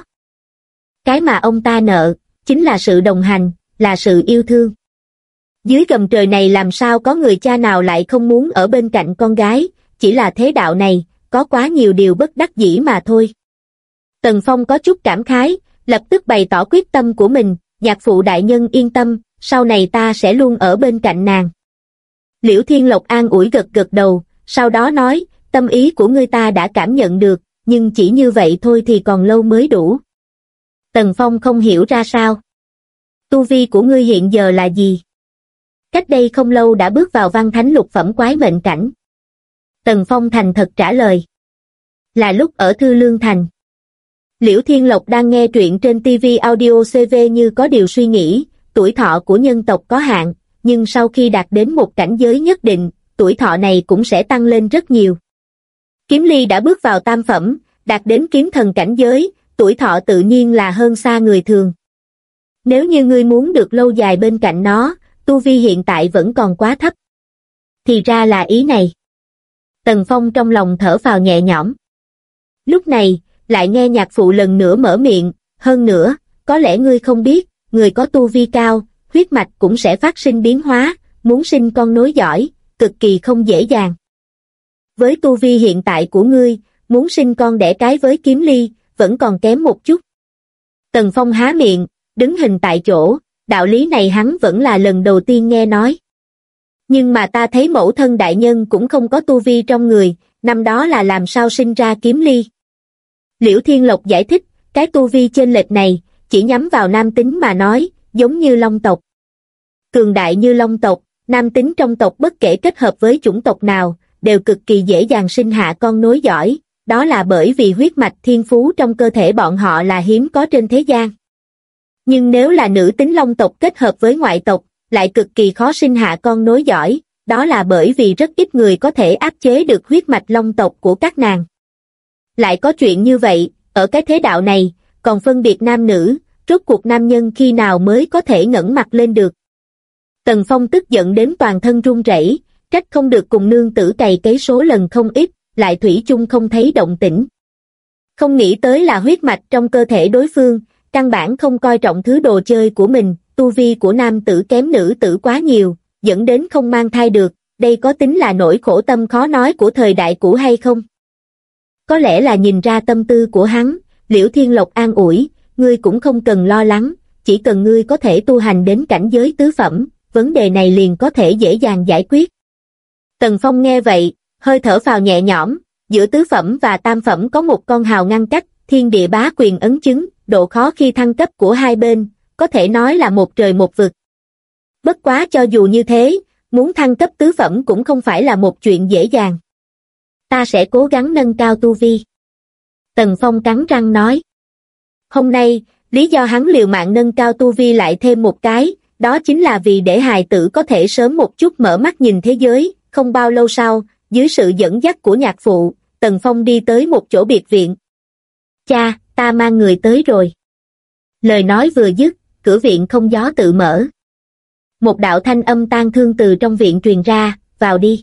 Cái mà ông ta nợ, chính là sự đồng hành, là sự yêu thương. Dưới gầm trời này làm sao có người cha nào lại không muốn ở bên cạnh con gái, chỉ là thế đạo này, có quá nhiều điều bất đắc dĩ mà thôi. Tần Phong có chút cảm khái, lập tức bày tỏ quyết tâm của mình, nhạc phụ đại nhân yên tâm, sau này ta sẽ luôn ở bên cạnh nàng. Liễu Thiên Lộc an ủi gật gật đầu, sau đó nói, tâm ý của ngươi ta đã cảm nhận được, nhưng chỉ như vậy thôi thì còn lâu mới đủ. Tần Phong không hiểu ra sao. Tu vi của ngươi hiện giờ là gì? Cách đây không lâu đã bước vào văn thánh lục phẩm quái mệnh cảnh. Tần Phong thành thật trả lời. Là lúc ở Thư Lương Thành. Liễu Thiên Lộc đang nghe truyện trên TV Audio CV như có điều suy nghĩ, tuổi thọ của nhân tộc có hạn, nhưng sau khi đạt đến một cảnh giới nhất định, tuổi thọ này cũng sẽ tăng lên rất nhiều. Kiếm Ly đã bước vào tam phẩm, đạt đến kiếm thần cảnh giới, tuổi thọ tự nhiên là hơn xa người thường. Nếu như ngươi muốn được lâu dài bên cạnh nó, tu vi hiện tại vẫn còn quá thấp. Thì ra là ý này. Tần Phong trong lòng thở phào nhẹ nhõm. Lúc này, lại nghe nhạc phụ lần nữa mở miệng, hơn nữa, có lẽ ngươi không biết, người có tu vi cao, huyết mạch cũng sẽ phát sinh biến hóa, muốn sinh con nối dõi, cực kỳ không dễ dàng. Với tu vi hiện tại của ngươi, muốn sinh con đẻ cái với Kiếm Ly, vẫn còn kém một chút. Tần Phong há miệng, đứng hình tại chỗ, đạo lý này hắn vẫn là lần đầu tiên nghe nói. Nhưng mà ta thấy mẫu thân đại nhân cũng không có tu vi trong người, năm đó là làm sao sinh ra Kiếm Ly. Liễu Thiên Lộc giải thích, cái tu vi chênh lệch này, chỉ nhắm vào nam tính mà nói, giống như Long tộc. Cường đại như Long tộc, nam tính trong tộc bất kể kết hợp với chủng tộc nào, đều cực kỳ dễ dàng sinh hạ con nối dõi, đó là bởi vì huyết mạch thiên phú trong cơ thể bọn họ là hiếm có trên thế gian. Nhưng nếu là nữ tính Long tộc kết hợp với ngoại tộc, lại cực kỳ khó sinh hạ con nối dõi, đó là bởi vì rất ít người có thể áp chế được huyết mạch Long tộc của các nàng. Lại có chuyện như vậy, ở cái thế đạo này, còn phân biệt nam nữ, rốt cuộc nam nhân khi nào mới có thể ngẩng mặt lên được. Tần Phong tức giận đến toàn thân run rẩy, trách không được cùng nương tử cày cấy số lần không ít, lại thủy chung không thấy động tĩnh. Không nghĩ tới là huyết mạch trong cơ thể đối phương, căn bản không coi trọng thứ đồ chơi của mình, tu vi của nam tử kém nữ tử quá nhiều, dẫn đến không mang thai được, đây có tính là nỗi khổ tâm khó nói của thời đại cũ hay không? Có lẽ là nhìn ra tâm tư của hắn, Liễu Thiên Lộc an ủi, ngươi cũng không cần lo lắng, chỉ cần ngươi có thể tu hành đến cảnh giới tứ phẩm, vấn đề này liền có thể dễ dàng giải quyết. Tần Phong nghe vậy, hơi thở phào nhẹ nhõm, giữa tứ phẩm và tam phẩm có một con hào ngăn cách, thiên địa bá quyền ấn chứng, độ khó khi thăng cấp của hai bên, có thể nói là một trời một vực. Bất quá cho dù như thế, muốn thăng cấp tứ phẩm cũng không phải là một chuyện dễ dàng. Ta sẽ cố gắng nâng cao tu vi. Tần Phong cắn răng nói. Hôm nay, lý do hắn liều mạng nâng cao tu vi lại thêm một cái, đó chính là vì để hài tử có thể sớm một chút mở mắt nhìn thế giới. Không bao lâu sau, dưới sự dẫn dắt của nhạc phụ, Tần Phong đi tới một chỗ biệt viện. Cha, ta mang người tới rồi. Lời nói vừa dứt, cửa viện không gió tự mở. Một đạo thanh âm tang thương từ trong viện truyền ra, vào đi.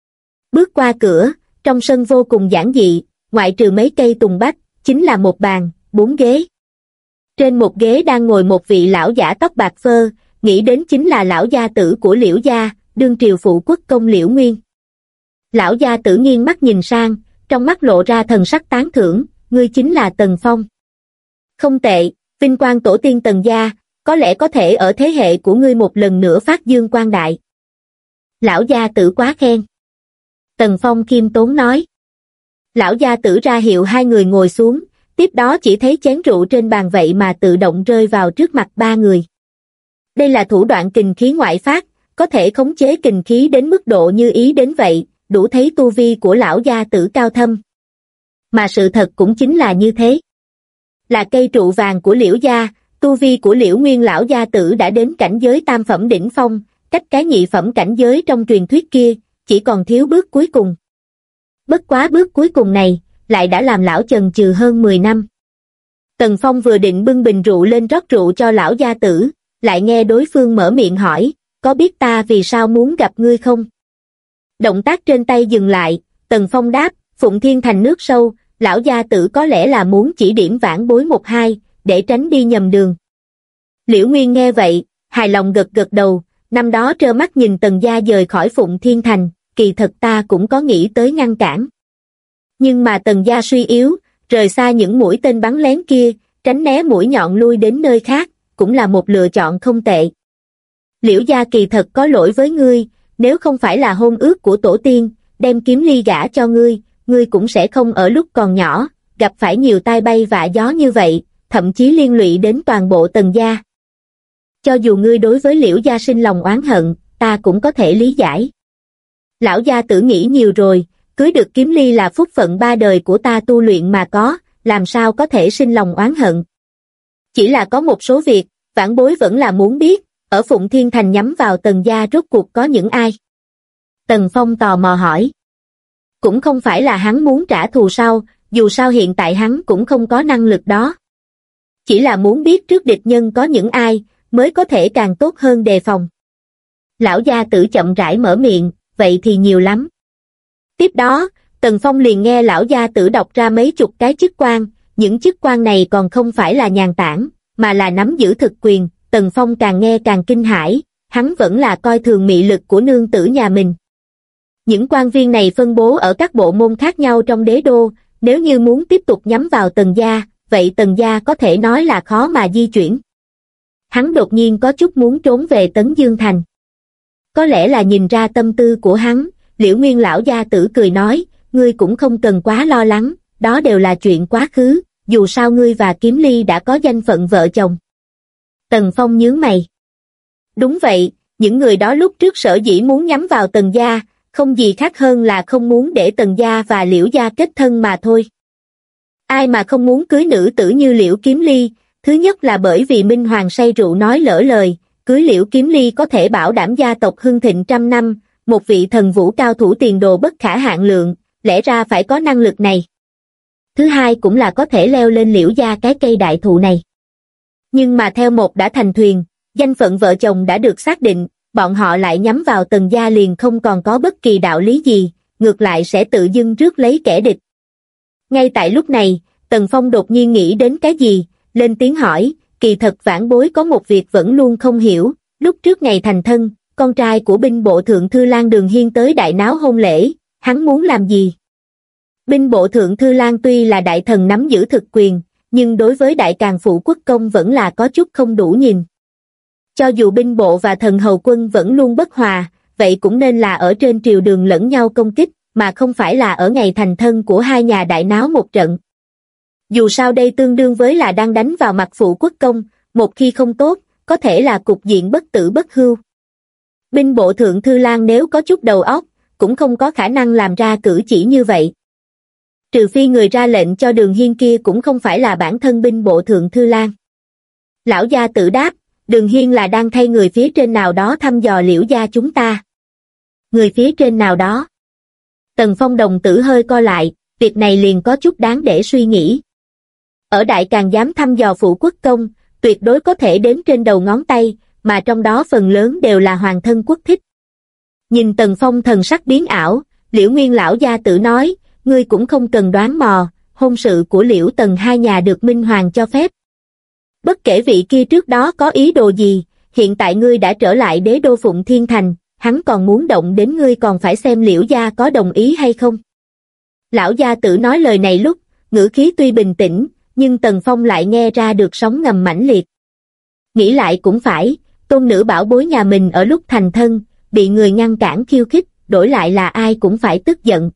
Bước qua cửa, trong sân vô cùng giản dị, ngoại trừ mấy cây tùng bách, chính là một bàn, 4 ghế. Trên một ghế đang ngồi một vị lão giả tóc bạc phơ, nghĩ đến chính là lão gia tử của Liễu gia, đương triều phụ quốc công Liễu Nguyên. Lão gia tử nghiêng mắt nhìn sang, trong mắt lộ ra thần sắc tán thưởng, ngươi chính là Tần Phong. Không tệ, vinh quang tổ tiên Tần gia, có lẽ có thể ở thế hệ của ngươi một lần nữa phát dương quang đại. Lão gia tử quá khen. Tần Phong khiêm tốn nói. Lão gia tử ra hiệu hai người ngồi xuống, tiếp đó chỉ thấy chén rượu trên bàn vậy mà tự động rơi vào trước mặt ba người. Đây là thủ đoạn kình khí ngoại phát, có thể khống chế kình khí đến mức độ như ý đến vậy, đủ thấy tu vi của lão gia tử cao thâm. Mà sự thật cũng chính là như thế. Là cây trụ vàng của Liễu gia, tu vi của Liễu Nguyên lão gia tử đã đến cảnh giới tam phẩm đỉnh phong, cách cái nhị phẩm cảnh giới trong truyền thuyết kia, chỉ còn thiếu bước cuối cùng. Bất quá bước cuối cùng này, lại đã làm lão chần chừ hơn 10 năm. Tần Phong vừa định bưng bình rượu lên rót rượu cho lão gia tử, lại nghe đối phương mở miệng hỏi, có biết ta vì sao muốn gặp ngươi không? Động tác trên tay dừng lại, Tần Phong đáp, Phụng Thiên Thành nước sâu, lão gia tử có lẽ là muốn chỉ điểm vãn bối một hai, để tránh đi nhầm đường. Liễu Nguyên nghe vậy, hài lòng gật gật đầu, năm đó trơ mắt nhìn Tần gia dời khỏi Phụng Thiên Thành, kỳ thật ta cũng có nghĩ tới ngăn cản. Nhưng mà Tần gia suy yếu, rời xa những mũi tên bắn lén kia, tránh né mũi nhọn lui đến nơi khác, cũng là một lựa chọn không tệ. Liễu gia kỳ thật có lỗi với ngươi, nếu không phải là hôn ước của tổ tiên, đem Kiếm Ly gả cho ngươi, ngươi cũng sẽ không ở lúc còn nhỏ, gặp phải nhiều tai bay vạ gió như vậy, thậm chí liên lụy đến toàn bộ Tần gia. Cho dù ngươi đối với Liễu gia sinh lòng oán hận, ta cũng có thể lý giải. Lão gia tử nghĩ nhiều rồi, cưới được Kiếm Ly là phúc phận 3 đời của ta tu luyện mà có, làm sao có thể sinh lòng oán hận. Chỉ là có một số việc, vãn bối vẫn là muốn biết, ở Phụng Thiên Thành nhắm vào Tần gia rốt cuộc có những ai? Tần Phong tò mò hỏi. Cũng không phải là hắn muốn trả thù sau, dù sao hiện tại hắn cũng không có năng lực đó. Chỉ là muốn biết trước địch nhân có những ai, mới có thể càng tốt hơn đề phòng. Lão gia tử chậm rãi mở miệng, vậy thì nhiều lắm. Tiếp đó, Tần Phong liền nghe lão gia tử đọc ra mấy chục cái chức quan, những chức quan này còn không phải là nhàn tản, mà là nắm giữ thực quyền. Tần Phong càng nghe càng kinh hãi, hắn vẫn là coi thường mị lực của nương tử nhà mình. Những quan viên này phân bố ở các bộ môn khác nhau trong đế đô, nếu như muốn tiếp tục nhắm vào Tần gia, vậy Tần gia có thể nói là khó mà di chuyển. Hắn đột nhiên có chút muốn trốn về Tấn Dương Thành. Có lẽ là nhìn ra tâm tư của hắn, Liễu Nguyên lão gia tử cười nói, ngươi cũng không cần quá lo lắng, đó đều là chuyện quá khứ, dù sao ngươi và Kiếm Ly đã có danh phận vợ chồng. Tần Phong nhướng mày. Đúng vậy, những người đó lúc trước sở dĩ muốn nhắm vào Tần gia, không gì khác hơn là không muốn để Tần gia và Liễu gia kết thân mà thôi. Ai mà không muốn cưới nữ tử như Liễu Kiếm Ly, thứ nhất là bởi vì Minh Hoàng say rượu nói lỡ lời, cưới Liễu Kiếm Ly có thể bảo đảm gia tộc hưng thịnh trăm năm, một vị thần vũ cao thủ tiền đồ bất khả hạn lượng, lẽ ra phải có năng lực này. Thứ hai cũng là có thể leo lên Liễu gia cái cây đại thụ này. Nhưng mà theo một đã thành thuyền, danh phận vợ chồng đã được xác định, bọn họ lại nhắm vào Tần gia liền không còn có bất kỳ đạo lý gì, ngược lại sẽ tự dưng rước lấy kẻ địch. Ngay tại lúc này, Tần Phong đột nhiên nghĩ đến cái gì, lên tiếng hỏi, kỳ thật vãn bối có một việc vẫn luôn không hiểu, lúc trước ngày thành thân, con trai của binh bộ thượng thư lang Đường Hiên tới đại náo hôn lễ, hắn muốn làm gì? Binh bộ thượng thư lang tuy là đại thần nắm giữ thực quyền, nhưng đối với đại càn phụ quốc công vẫn là có chút không đủ nhìn. Cho dù binh bộ và thần hầu quân vẫn luôn bất hòa, vậy cũng nên là ở trên triều đường lẫn nhau công kích, mà không phải là ở ngày thành thân của hai nhà đại náo một trận. Dù sao đây tương đương với là đang đánh vào mặt phụ quốc công, một khi không tốt, có thể là cục diện bất tử bất hưu. Binh bộ thượng thư lang nếu có chút đầu óc, cũng không có khả năng làm ra cử chỉ như vậy. Trừ phi người ra lệnh cho Đường Hiên kia cũng không phải là bản thân binh bộ thượng thư lang. Lão gia tử đáp, Đường Hiên là đang thay người phía trên nào đó thăm dò Liễu gia chúng ta. Người phía trên nào đó? Tần Phong đồng tử hơi co lại, việc này liền có chút đáng để suy nghĩ. Ở Đại Càn dám thăm dò phụ quốc công, tuyệt đối có thể đếm trên đầu ngón tay, mà trong đó phần lớn đều là hoàng thân quốc thích. Nhìn Tần Phong thần sắc biến ảo, Liễu Nguyên lão gia tử nói, ngươi cũng không cần đoán mò, hôn sự của Liễu Tần hai nhà được Minh Hoàng cho phép. Bất kể vị kia trước đó có ý đồ gì, hiện tại ngươi đã trở lại đế đô Phụng Thiên Thành, hắn còn muốn động đến ngươi còn phải xem Liễu gia có đồng ý hay không. Lão gia tử nói lời này lúc, ngữ khí tuy bình tĩnh, nhưng Tần Phong lại nghe ra được sóng ngầm mãnh liệt. Nghĩ lại cũng phải, tôn nữ bảo bối nhà mình ở lúc thành thân, bị người ngăn cản khiêu khích, đổi lại là ai cũng phải tức giận.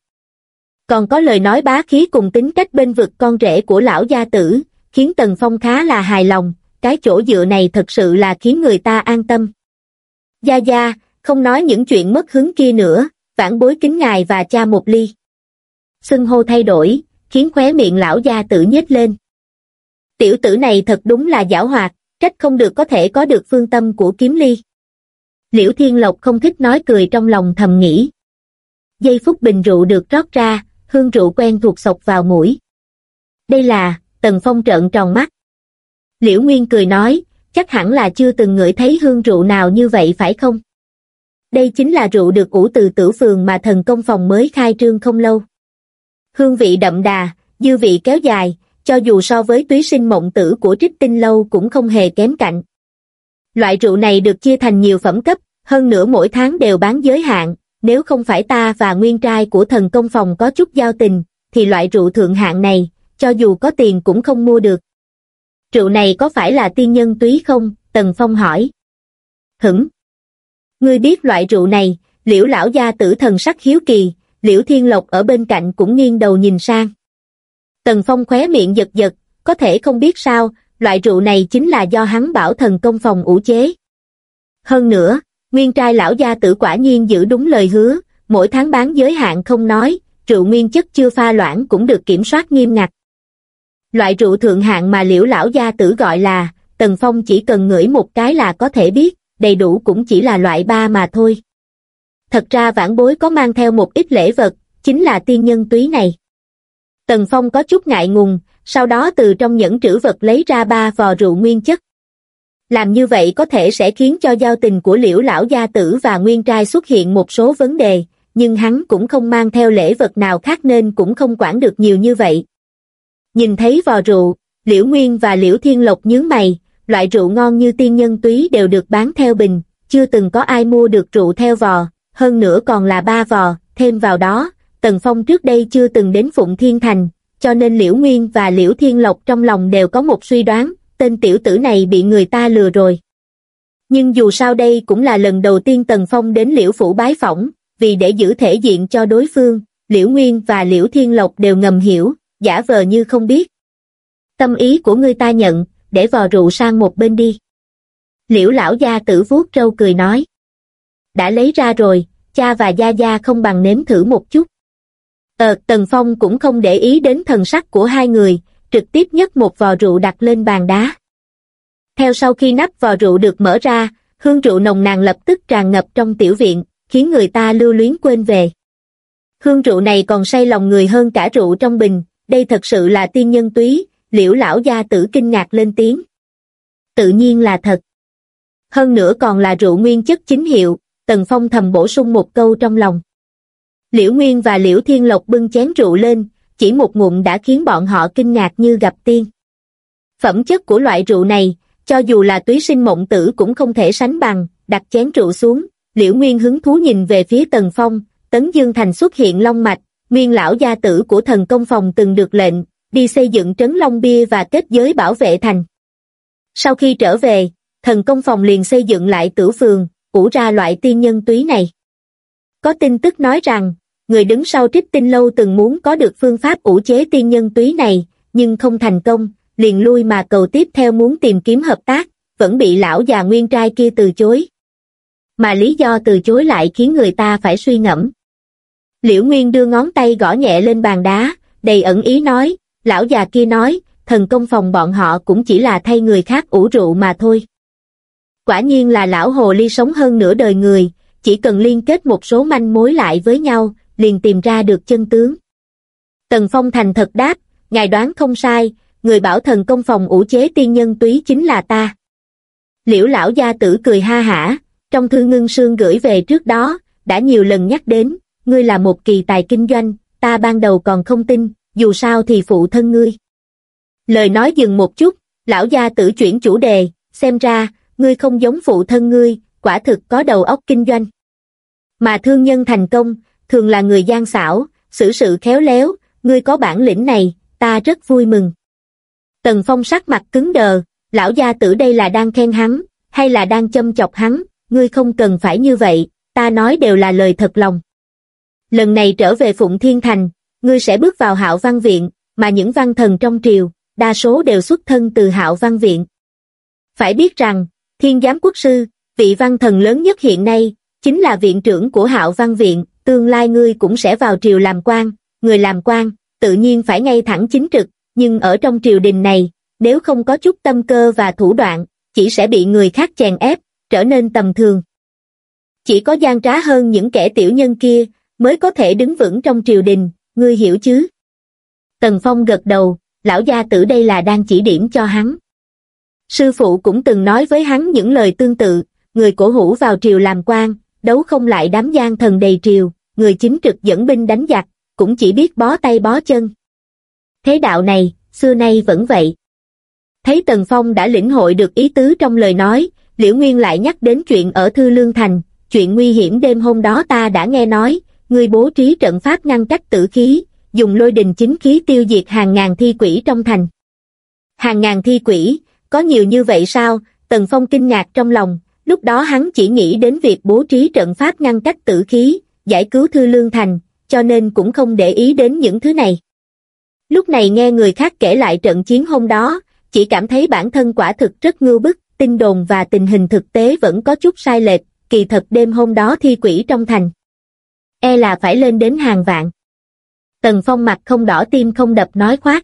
Còn có lời nói bá khí cùng tính cách bên vực con rể của lão gia tử, khiến Tần Phong khá là hài lòng, cái chỗ dựa này thật sự là khiến người ta an tâm. Gia gia, không nói những chuyện mất hứng kia nữa, vãn bối kính ngài và cha một ly. Xưng hô thay đổi, khiến khóe miệng lão gia tử nhếch lên. Tiểu tử này thật đúng là giảo hoạt, trách không được có thể có được phương tâm của Kiếm Ly. Liễu Thiên Lộc không thích nói cười trong lòng thầm nghĩ. Giây phút bình rượu được rót ra, hương rượu quen thuộc xộc vào mũi. Đây là, Tần Phong trợn tròn mắt. Liễu Nguyên cười nói, chắc hẳn là chưa từng ngửi thấy hương rượu nào như vậy phải không? Đây chính là rượu được ủ từ Tử Phường mà thần công phòng mới khai trương không lâu. Hương vị đậm đà, dư vị kéo dài, cho dù so với Túy Sinh Mộng Tử của Trích Tinh Lâu cũng không hề kém cạnh. Loại rượu này được chia thành nhiều phẩm cấp, hơn nữa mỗi tháng đều bán giới hạn, nếu không phải ta và nguyên trai của thần công phòng có chút giao tình, thì loại rượu thượng hạng này, cho dù có tiền cũng không mua được. Rượu này có phải là tiên nhân túy không? Tần Phong hỏi. Hửng. Ngươi biết loại rượu này? Liễu lão gia tử thần sắc hiếu kỳ, Liễu Thiên Lộc ở bên cạnh cũng nghiêng đầu nhìn sang. Tần Phong khóe miệng giật giật, có thể không biết sao, loại rượu này chính là do hắn bảo thần công phòng ủ chế. Hơn nữa, nguyên trai lão gia tử quả nhiên giữ đúng lời hứa, mỗi tháng bán giới hạn không nói, rượu nguyên chất chưa pha loãng cũng được kiểm soát nghiêm ngặt. Loại rượu thượng hạng mà Liễu lão gia tử gọi là, Tần Phong chỉ cần ngửi một cái là có thể biết, đầy đủ cũng chỉ là loại 3 mà thôi. Thật ra vãn bối có mang theo một ít lễ vật, chính là tiên nhân túy này. Tần Phong có chút ngại ngùng, sau đó từ trong nhẫn trữ vật lấy ra 3 vò rượu nguyên chất. Làm như vậy có thể sẽ khiến cho giao tình của Liễu lão gia tử và nguyên trai xuất hiện một số vấn đề, nhưng hắn cũng không mang theo lễ vật nào khác nên cũng không quản được nhiều như vậy. Nhìn thấy vò rượu, Liễu Nguyên và Liễu Thiên Lộc nhướng mày, loại rượu ngon như tiên nhân túy đều được bán theo bình, chưa từng có ai mua được rượu theo vò, hơn nữa còn là 3 vò, thêm vào đó, Tần Phong trước đây chưa từng đến Phụng Thiên Thành, cho nên Liễu Nguyên và Liễu Thiên Lộc trong lòng đều có một suy đoán, tên tiểu tử này bị người ta lừa rồi. Nhưng dù sao đây cũng là lần đầu tiên Tần Phong đến Liễu Phủ bái phỏng, vì để giữ thể diện cho đối phương, Liễu Nguyên và Liễu Thiên Lộc đều ngầm hiểu, giả vờ như không biết. Tâm ý của ngươi ta nhận, để vò rượu sang một bên đi. Liễu lão gia tử vuốt râu cười nói. Đã lấy ra rồi, cha và gia gia không bằng nếm thử một chút. Tần Phong cũng không để ý đến thần sắc của hai người, trực tiếp nhấc một vò rượu đặt lên bàn đá. Theo sau khi nắp vò rượu được mở ra, hương rượu nồng nàn lập tức tràn ngập trong tiểu viện, khiến người ta lưu luyến quên về. Hương rượu này còn say lòng người hơn cả rượu trong bình, đây thật sự là tiên nhân túy, Liễu lão gia tử kinh ngạc lên tiếng. Tự nhiên là thật. Hơn nữa còn là rượu nguyên chất chính hiệu, Tần Phong thầm bổ sung một câu trong lòng. Liễu Nguyên và Liễu Thiên Lộc bưng chén rượu lên, chỉ một ngụm đã khiến bọn họ kinh ngạc như gặp tiên. Phẩm chất của loại rượu này, cho dù là túy sinh mộng tử cũng không thể sánh bằng. Đặt chén rượu xuống, Liễu Nguyên hứng thú nhìn về phía Tần Phong. Tấn Dương Thành xuất hiện long mạch, Nguyên lão gia tử của Thần Công Phòng từng được lệnh đi xây dựng trấn Long Bia và kết giới bảo vệ thành. Sau khi trở về, Thần Công Phòng liền xây dựng lại Tửu Phường, ủ ra loại tiên nhân túy này. Có tin tức nói rằng, người đứng sau Trích Tinh Lâu từng muốn có được phương pháp ủ chế tiên nhân túy này, nhưng không thành công, liền lui mà cầu tiếp theo muốn tìm kiếm hợp tác, vẫn bị lão già nguyên trai kia từ chối. Mà lý do từ chối lại khiến người ta phải suy ngẫm. Liễu Nguyên đưa ngón tay gõ nhẹ lên bàn đá, đầy ẩn ý nói, lão già kia nói, Thần Công Phòng bọn họ cũng chỉ là thay người khác ủ rượu mà thôi. Quả nhiên là lão hồ ly sống hơn nửa đời người, chỉ cần liên kết một số manh mối lại với nhau, liền tìm ra được chân tướng. Tần Phong thành thật đáp, ngài đoán không sai, người bảo Thần Công Phòng ủ chế tiên nhân túy chính là ta. Liễu lão gia tử cười ha hả, trong thư Ngưng Sương gửi về trước đó, đã nhiều lần nhắc đến, ngươi là một kỳ tài kinh doanh, ta ban đầu còn không tin, dù sao thì phụ thân ngươi. Lời nói dừng một chút, lão gia tử chuyển chủ đề, xem ra, ngươi không giống phụ thân ngươi, quả thực có đầu óc kinh doanh. Mà thương nhân thành công, thường là người gian xảo, xử sự khéo léo, ngươi có bản lĩnh này, ta rất vui mừng. Tần Phong sắc mặt cứng đờ, lão gia tử đây là đang khen hắn, hay là đang châm chọc hắn, ngươi không cần phải như vậy, ta nói đều là lời thật lòng. Lần này trở về Phụng Thiên Thành, ngươi sẽ bước vào Hạo Văn Viện, mà những văn thần trong triều, đa số đều xuất thân từ Hạo Văn Viện. Phải biết rằng, Thiên Giám Quốc Sư, vị văn thần lớn nhất hiện nay, chính là viện trưởng của Hạo Văn Viện, tương lai ngươi cũng sẽ vào triều làm quan, người làm quan, tự nhiên phải ngay thẳng chính trực, nhưng ở trong triều đình này, nếu không có chút tâm cơ và thủ đoạn, chỉ sẽ bị người khác chèn ép, trở nên tầm thường. Chỉ có gian trá hơn những kẻ tiểu nhân kia, mới có thể đứng vững trong triều đình, ngươi hiểu chứ? Tần Phong gật đầu, lão gia tử đây là đang chỉ điểm cho hắn. Sư phụ cũng từng nói với hắn những lời tương tự, người cổ hủ vào triều làm quan, đấu không lại đám gian thần đầy triều, người chính trực dẫn binh đánh giặc, cũng chỉ biết bó tay bó chân. Thế đạo này, xưa nay vẫn vậy. Thấy Tần Phong đã lĩnh hội được ý tứ trong lời nói, Liễu Nguyên lại nhắc đến chuyện ở Thư Lương Thành, chuyện nguy hiểm đêm hôm đó ta đã nghe nói, ngươi bố trí trận pháp ngăn cách tử khí, dùng lôi đình chính khí tiêu diệt hàng ngàn thi quỷ trong thành. Hàng ngàn thi quỷ, có nhiều như vậy sao? Tần Phong kinh ngạc trong lòng, lúc đó hắn chỉ nghĩ đến việc bố trí trận pháp ngăn cách tử khí, giải cứu Thư Lương Thành, cho nên cũng không để ý đến những thứ này. Lúc này nghe người khác kể lại trận chiến hôm đó, chỉ cảm thấy bản thân quả thực rất ngưu bức, tin đồn và tình hình thực tế vẫn có chút sai lệch, kỳ thật đêm hôm đó thi quỷ trong thành. E là phải lên đến hàng vạn. Tần Phong mặt không đỏ tim không đập nói khoác.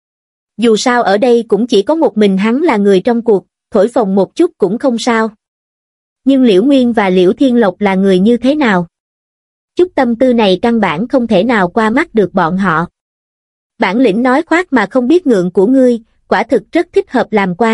Dù sao ở đây cũng chỉ có một mình hắn là người trong cuộc, thổi phồng một chút cũng không sao. Nhưng Liễu Nguyên và Liễu Thiên Lộc là người như thế nào? Chút tâm tư này căn bản không thể nào qua mắt được bọn họ. Bản lĩnh nói khoác mà không biết ngượng của ngươi, quả thực rất thích hợp làm quan.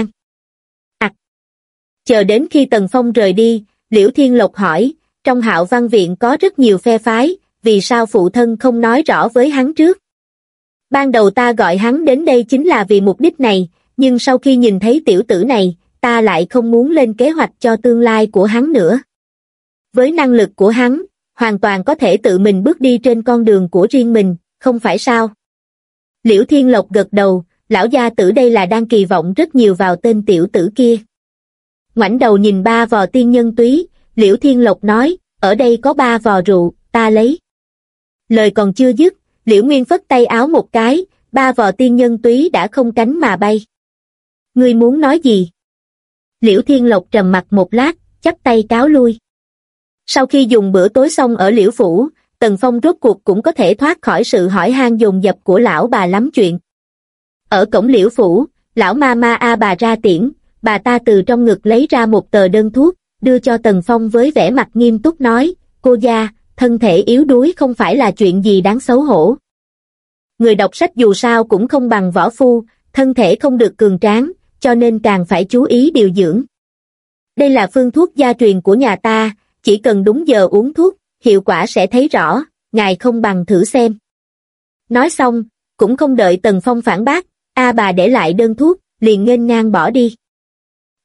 Chờ đến khi Tần Phong rời đi, Liễu Thiên Lộc hỏi, trong Hạo Văn Viện có rất nhiều phe phái, vì sao phụ thân không nói rõ với hắn trước? Ban đầu ta gọi hắn đến đây chính là vì mục đích này, nhưng sau khi nhìn thấy tiểu tử này, ta lại không muốn lên kế hoạch cho tương lai của hắn nữa. Với năng lực của hắn, hoàn toàn có thể tự mình bước đi trên con đường của riêng mình, không phải sao? Liễu Thiên Lộc gật đầu, lão gia tử đây là đang kỳ vọng rất nhiều vào tên tiểu tử kia. Ngoảnh đầu nhìn 3 vò tiên nhân túy, Liễu Thiên Lộc nói, ở đây có 3 vò rượu, ta lấy. Lời còn chưa dứt, Liễu Nguyên phất tay áo một cái, 3 vò tiên nhân túy đã không cánh mà bay. Ngươi muốn nói gì? Liễu Thiên Lộc trầm mặc một lát, chắp tay cáo lui. Sau khi dùng bữa tối xong ở Liễu Phủ, Tần Phong rốt cuộc cũng có thể thoát khỏi sự hỏi han dồn dập của lão bà lắm chuyện. Ở cổng Liễu Phủ, lão ma ma A bà ra tiễn, bà ta từ trong ngực lấy ra một tờ đơn thuốc, đưa cho Tần Phong với vẻ mặt nghiêm túc nói, cô gia, thân thể yếu đuối không phải là chuyện gì đáng xấu hổ. Người đọc sách dù sao cũng không bằng võ phu, thân thể không được cường tráng, cho nên càng phải chú ý điều dưỡng. Đây là phương thuốc gia truyền của nhà ta, chỉ cần đúng giờ uống thuốc, hiệu quả sẽ thấy rõ, ngài không bằng thử xem. Nói xong, cũng không đợi Tần Phong phản bác, A bà để lại đơn thuốc, liền nghênh ngang bỏ đi.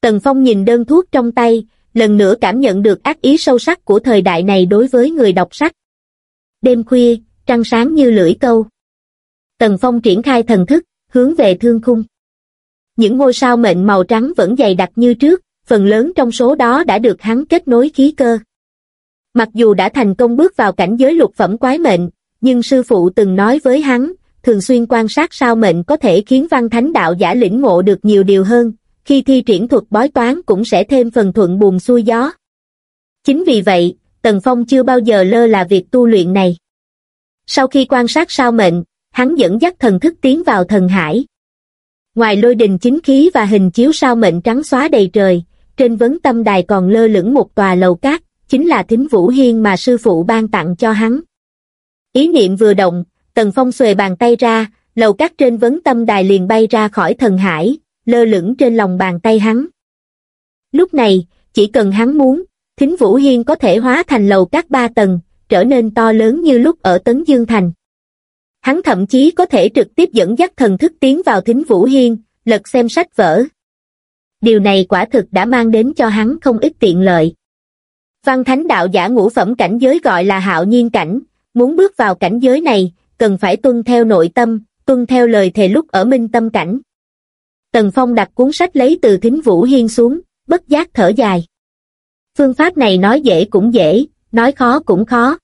Tần Phong nhìn đơn thuốc trong tay, lần nữa cảm nhận được ác ý sâu sắc của thời đại này đối với người đọc sách. Đêm khuya, trăng sáng như lưỡi câu. Tần Phong triển khai thần thức, hướng về thương khung. Những ngôi sao mệnh màu trắng vẫn dày đặc như trước, phần lớn trong số đó đã được hắn kết nối khí cơ. Mặc dù đã thành công bước vào cảnh giới lục phẩm quái mệnh, nhưng sư phụ từng nói với hắn, thường xuyên quan sát sao mệnh có thể khiến văn thánh đạo giả lĩnh ngộ được nhiều điều hơn, khi thi triển thuật bói toán cũng sẽ thêm phần thuận buồm xuôi gió. Chính vì vậy, Tần Phong chưa bao giờ lơ là việc tu luyện này. Sau khi quan sát sao mệnh, hắn dẫn dắt thần thức tiến vào thần hải. Ngoài lôi đình chính khí và hình chiếu sao mệnh trắng xóa đầy trời, trên vấn tâm đài còn lơ lửng một tòa lầu cát, chính là Thính Vũ Hiên mà sư phụ ban tặng cho hắn. Ý niệm vừa động, Tần Phong xuề bàn tay ra, lầu cát trên vấn tâm đài liền bay ra khỏi thần hải, lơ lửng trên lòng bàn tay hắn. Lúc này, chỉ cần hắn muốn, Thính Vũ Hiên có thể hóa thành lầu cát 3 tầng, trở nên to lớn như lúc ở Tấn Dương Thành. Hắn thậm chí có thể trực tiếp dẫn dắt thần thức tiến vào Thính Vũ Hiên, lật xem sách vở. Điều này quả thực đã mang đến cho hắn không ít tiện lợi. Văn thánh đạo giả ngũ phẩm cảnh giới gọi là hạo nhiên cảnh, muốn bước vào cảnh giới này, cần phải tuân theo nội tâm, tuân theo lời thề lúc ở minh tâm cảnh. Tần Phong đặt cuốn sách lấy từ Thính Vũ Hiên xuống, bất giác thở dài. Phương pháp này nói dễ cũng dễ, nói khó cũng khó.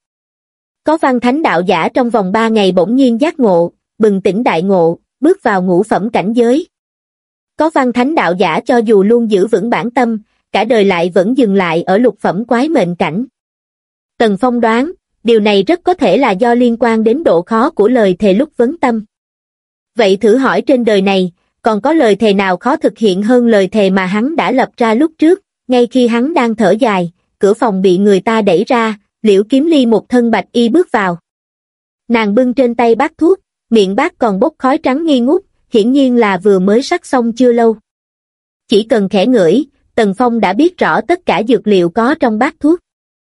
Có văn thánh đạo giả trong vòng 3 ngày bỗng nhiên giác ngộ, bừng tỉnh đại ngộ, bước vào ngũ phẩm cảnh giới. Có văn thánh đạo giả cho dù luôn giữ vững bản tâm, cả đời lại vẫn dừng lại ở lục phẩm quái mệnh cảnh. Tần Phong đoán, điều này rất có thể là do liên quan đến độ khó của lời thề lúc vấn tâm. Vậy thử hỏi trên đời này, còn có lời thề nào khó thực hiện hơn lời thề mà hắn đã lập ra lúc trước? Ngay khi hắn đang thở dài, cửa phòng bị người ta đẩy ra, Liễu Kiếm Ly một thân bạch y bước vào. Nàng bưng trên tay bát thuốc, miệng bát còn bốc khói trắng nghi ngút, hiển nhiên là vừa mới sắc xong chưa lâu. Chỉ cần khẽ ngửi, Tần Phong đã biết rõ tất cả dược liệu có trong bát thuốc.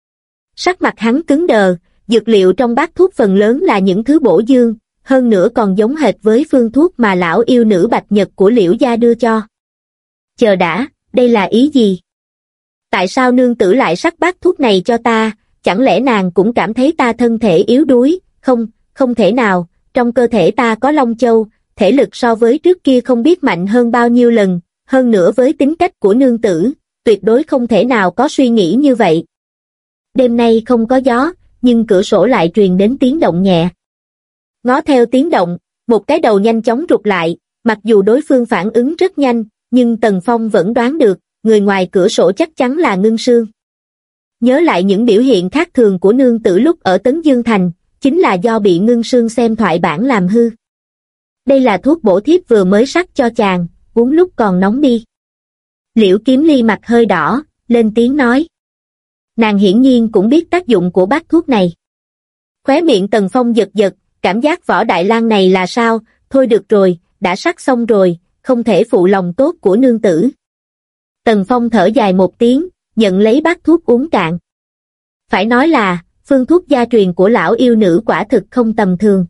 Sắc mặt hắn cứng đờ, dược liệu trong bát thuốc phần lớn là những thứ bổ dương, hơn nữa còn giống hệt với phương thuốc mà lão yêu nữ Bạch Nhật của Liễu gia đưa cho. Chờ đã, đây là ý gì? Tại sao nương tử lại sắc bát thuốc này cho ta? Chẳng lẽ nàng cũng cảm thấy ta thân thể yếu đuối? Không, không thể nào, trong cơ thể ta có Long Châu, thể lực so với trước kia không biết mạnh hơn bao nhiêu lần, hơn nữa với tính cách của nương tử, tuyệt đối không thể nào có suy nghĩ như vậy. Đêm nay không có gió, nhưng cửa sổ lại truyền đến tiếng động nhẹ. Ngó theo tiếng động, một cái đầu nhanh chóng rụt lại, mặc dù đối phương phản ứng rất nhanh, nhưng Tần Phong vẫn đoán được, người ngoài cửa sổ chắc chắn là Ngưng Sương. Nhớ lại những biểu hiện khác thường của nương tử lúc ở Tấn Dương Thành, chính là do bị Ngưng Sương xem thoại bản làm hư. Đây là thuốc bổ thiếp vừa mới sắc cho chàng, uống lúc còn nóng đi. Liễu Kiếm Ly mặt hơi đỏ, lên tiếng nói. Nàng hiển nhiên cũng biết tác dụng của bát thuốc này. Khóe miệng Tần Phong giật giật, cảm giác Võ Đại Lang này là sao? Thôi được rồi, đã sắc xong rồi, không thể phụ lòng tốt của nương tử. Tần Phong thở dài một tiếng, nhận lấy bát thuốc uống cạn. Phải nói là, phương thuốc gia truyền của lão yêu nữ quả thực không tầm thường.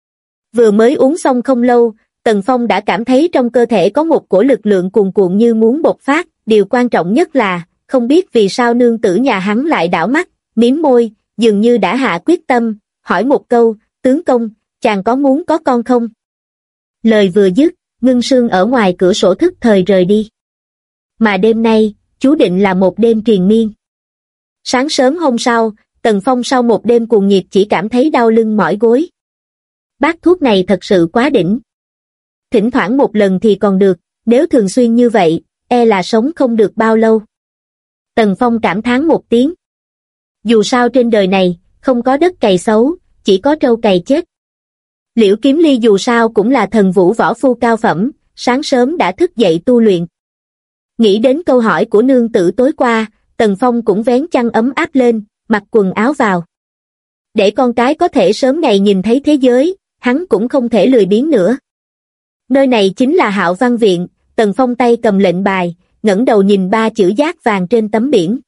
Vừa mới uống xong không lâu, Tần Phong đã cảm thấy trong cơ thể có một cổ lực lượng cuồn cuộn như muốn bộc phát. Điều quan trọng nhất là, không biết vì sao nương tử nhà hắn lại đảo mắt, mím môi, dường như đã hạ quyết tâm, hỏi một câu, tướng công, chàng có muốn có con không? Lời vừa dứt, Ngưng Sương ở ngoài cửa sổ thức thời rời đi. Mà đêm nay, chú định là một đêm triền miên. Sáng sớm hôm sau, Tần Phong sau một đêm cuồng nhiệt chỉ cảm thấy đau lưng mỏi gối. Bát thuốc này thật sự quá đỉnh. Thỉnh thoảng một lần thì còn được, nếu thường xuyên như vậy, e là sống không được bao lâu. Tần Phong cảm thán một tiếng. Dù sao trên đời này, không có đất cày xấu, chỉ có trâu cày chết. Liễu Kiếm Ly dù sao cũng là thần vũ võ phu cao phẩm, sáng sớm đã thức dậy tu luyện. Nghĩ đến câu hỏi của nương tử tối qua, Tần Phong cũng vén chăn ấm áp lên, mặc quần áo vào. Để con cái có thể sớm ngày nhìn thấy thế giới, hắn cũng không thể lười biếng nữa. Nơi này chính là Hạo Văn Viện, Tần Phong tay cầm lệnh bài, ngẩng đầu nhìn 3 chữ dát vàng trên tấm biển.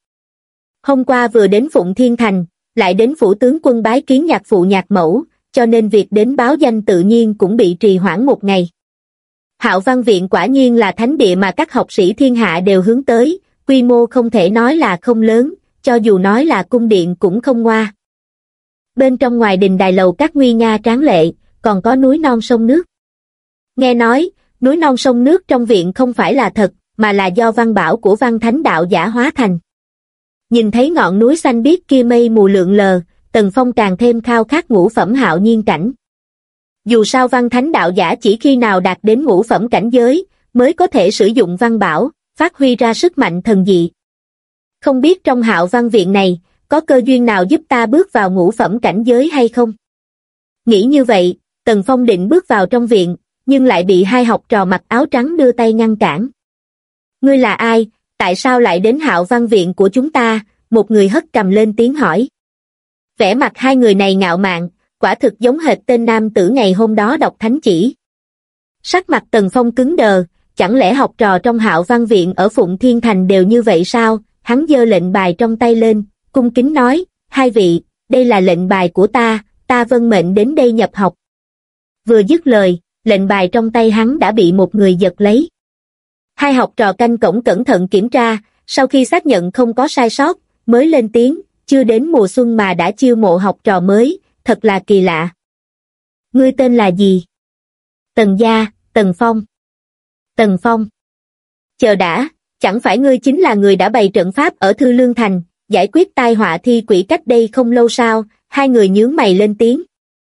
Hôm qua vừa đến Phụng Thiên Thành, lại đến phủ tướng quân bái kiến nhạc phụ nhạc mẫu, cho nên việc đến báo danh tự nhiên cũng bị trì hoãn một ngày. Hạo Văn Viện quả nhiên là thánh địa mà các học sĩ thiên hạ đều hướng tới, quy mô không thể nói là không lớn, cho dù nói là cung điện cũng không ngoa. Bên trong ngoài đình đài lầu các nguy nga tráng lệ, còn có núi non sông nước. Nghe nói, núi non sông nước trong viện không phải là thật, mà là do văn bảo của văn thánh đạo giả hóa thành. Nhìn thấy ngọn núi xanh biếc kia mây mù lượn lờ, Tần Phong càng thêm khao khát ngũ phẩm hạo nhiên cảnh. Dù sao văn thánh đạo giả chỉ khi nào đạt đến ngũ phẩm cảnh giới, mới có thể sử dụng văn bảo, phát huy ra sức mạnh thần dị. Không biết trong Hạo Văn Viện này, có cơ duyên nào giúp ta bước vào ngũ phẩm cảnh giới hay không? Nghĩ như vậy, Tần Phong định bước vào trong viện, nhưng lại bị hai học trò mặc áo trắng đưa tay ngăn cản. Ngươi là ai, tại sao lại đến Hạo Văn Viện của chúng ta? Một người hất cầm lên tiếng hỏi. Vẻ mặt hai người này ngạo mạn, quả thực giống hệt tên nam tử ngày hôm đó đọc thánh chỉ. Sắc mặt Tần Phong cứng đờ, chẳng lẽ học trò trong Hạo Văn Viện ở Phụng Thiên Thành đều như vậy sao? Hắn giơ lệnh bài trong tay lên, cung kính nói, hai vị, đây là lệnh bài của ta vâng mệnh đến đây nhập học. Vừa dứt lời, lệnh bài trong tay hắn đã bị một người giật lấy. Hai học trò canh cổng cẩn thận kiểm tra, sau khi xác nhận không có sai sót, mới lên tiếng, chưa đến mùa xuân mà đã chiêu mộ học trò mới, thật là kỳ lạ. Ngươi tên là gì? Tần gia, Tần Phong. Tần Phong. Chờ đã, chẳng phải ngươi chính là người đã bày trận pháp ở Thư Lương Thành, giải quyết tai họa thi quỷ cách đây không lâu sao? Hai người nhướng mày lên tiếng.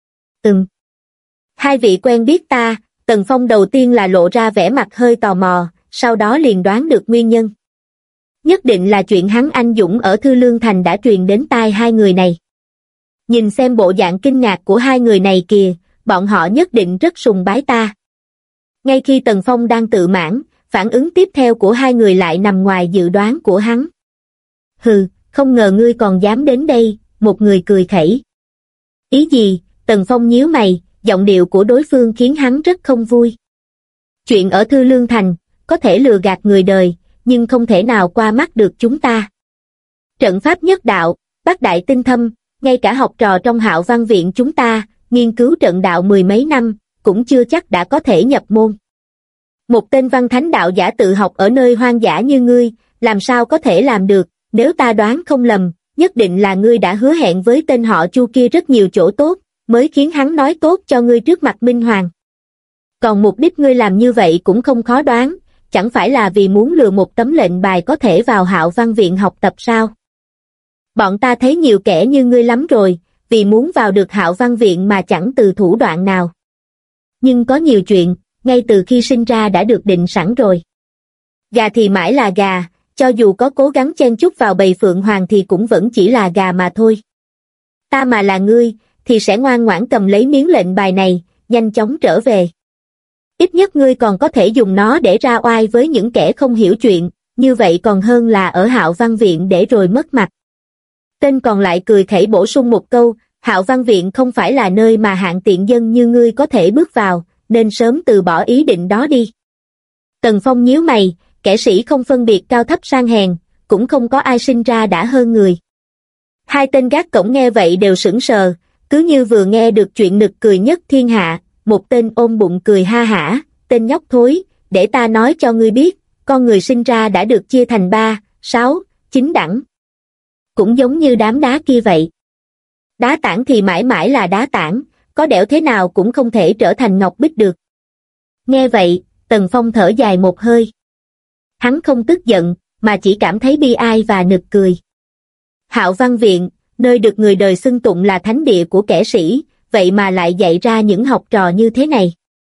Hai vị quen biết ta. Tần Phong đầu tiên là lộ ra vẻ mặt hơi tò mò, sau đó liền đoán được nguyên nhân. Nhất định là chuyện hắn anh dũng ở Thư Lương Thành đã truyền đến tai hai người này. Nhìn xem bộ dạng kinh ngạc của hai người này kìa, bọn họ nhất định rất sùng bái ta. Ngay khi Tần Phong đang tự mãn, phản ứng tiếp theo của hai người lại nằm ngoài dự đoán của hắn. Hừ, không ngờ ngươi còn dám đến đây, một người cười khẩy. Ý gì? Tần Phong nhíu mày, giọng điệu của đối phương khiến hắn rất không vui. Chuyện ở Thư Lương Thành, có thể lừa gạt người đời, nhưng không thể nào qua mắt được chúng ta. Trận pháp nhất đạo, bát đại tinh thâm, ngay cả học trò trong Hạo Văn Viện chúng ta, nghiên cứu trận đạo mười mấy năm, cũng chưa chắc đã có thể nhập môn. Một tên văn thánh đạo giả tự học ở nơi hoang dã như ngươi, làm sao có thể làm được? Nếu ta đoán không lầm, nhất định là ngươi đã hứa hẹn với tên họ Chu kia rất nhiều chỗ tốt, mới khiến hắn nói tốt cho ngươi trước mặt Minh Hoàng. Còn mục đích ngươi làm như vậy cũng không khó đoán, chẳng phải là vì muốn lừa một tấm lệnh bài có thể vào Hạo Văn Viện học tập sao? Bọn ta thấy nhiều kẻ như ngươi lắm rồi, vì muốn vào được Hạo Văn Viện mà chẳng từ thủ đoạn nào. Nhưng có nhiều chuyện, ngay từ khi sinh ra đã được định sẵn rồi. Gà thì mãi là gà, cho dù có cố gắng chen chúc vào bầy phượng hoàng thì cũng vẫn chỉ là gà mà thôi. Ta mà là ngươi, thì sẽ ngoan ngoãn cầm lấy miếng lệnh bài này, nhanh chóng trở về. Ít nhất ngươi còn có thể dùng nó để ra oai với những kẻ không hiểu chuyện, như vậy còn hơn là ở Hạo Văn Viện để rồi mất mặt. Tên còn lại cười khẩy bổ sung một câu, Hạo Văn Viện không phải là nơi mà hạng tiện dân như ngươi có thể bước vào, nên sớm từ bỏ ý định đó đi. Tần Phong nhíu mày, kẻ sĩ không phân biệt cao thấp sang hèn, cũng không có ai sinh ra đã hơn người. Hai tên gác cổng nghe vậy đều sững sờ, cứ như vừa nghe được chuyện nực cười nhất thiên hạ. Một tên ôm bụng cười ha hả, tên nhóc thối, để ta nói cho ngươi biết, con người sinh ra đã được chia thành 3, 6, 9 đẳng. Cũng giống như đám đá kia vậy. Đá tảng thì mãi mãi là đá tảng, có đẽo thế nào cũng không thể trở thành ngọc bích được. Nghe vậy, Tần Phong thở dài một hơi. Hắn không tức giận, mà chỉ cảm thấy bi ai và nực cười. Hạo Văn Viện, nơi được người đời xưng tụng là thánh địa của kẻ sĩ, vậy mà lại dạy ra những học trò như thế này.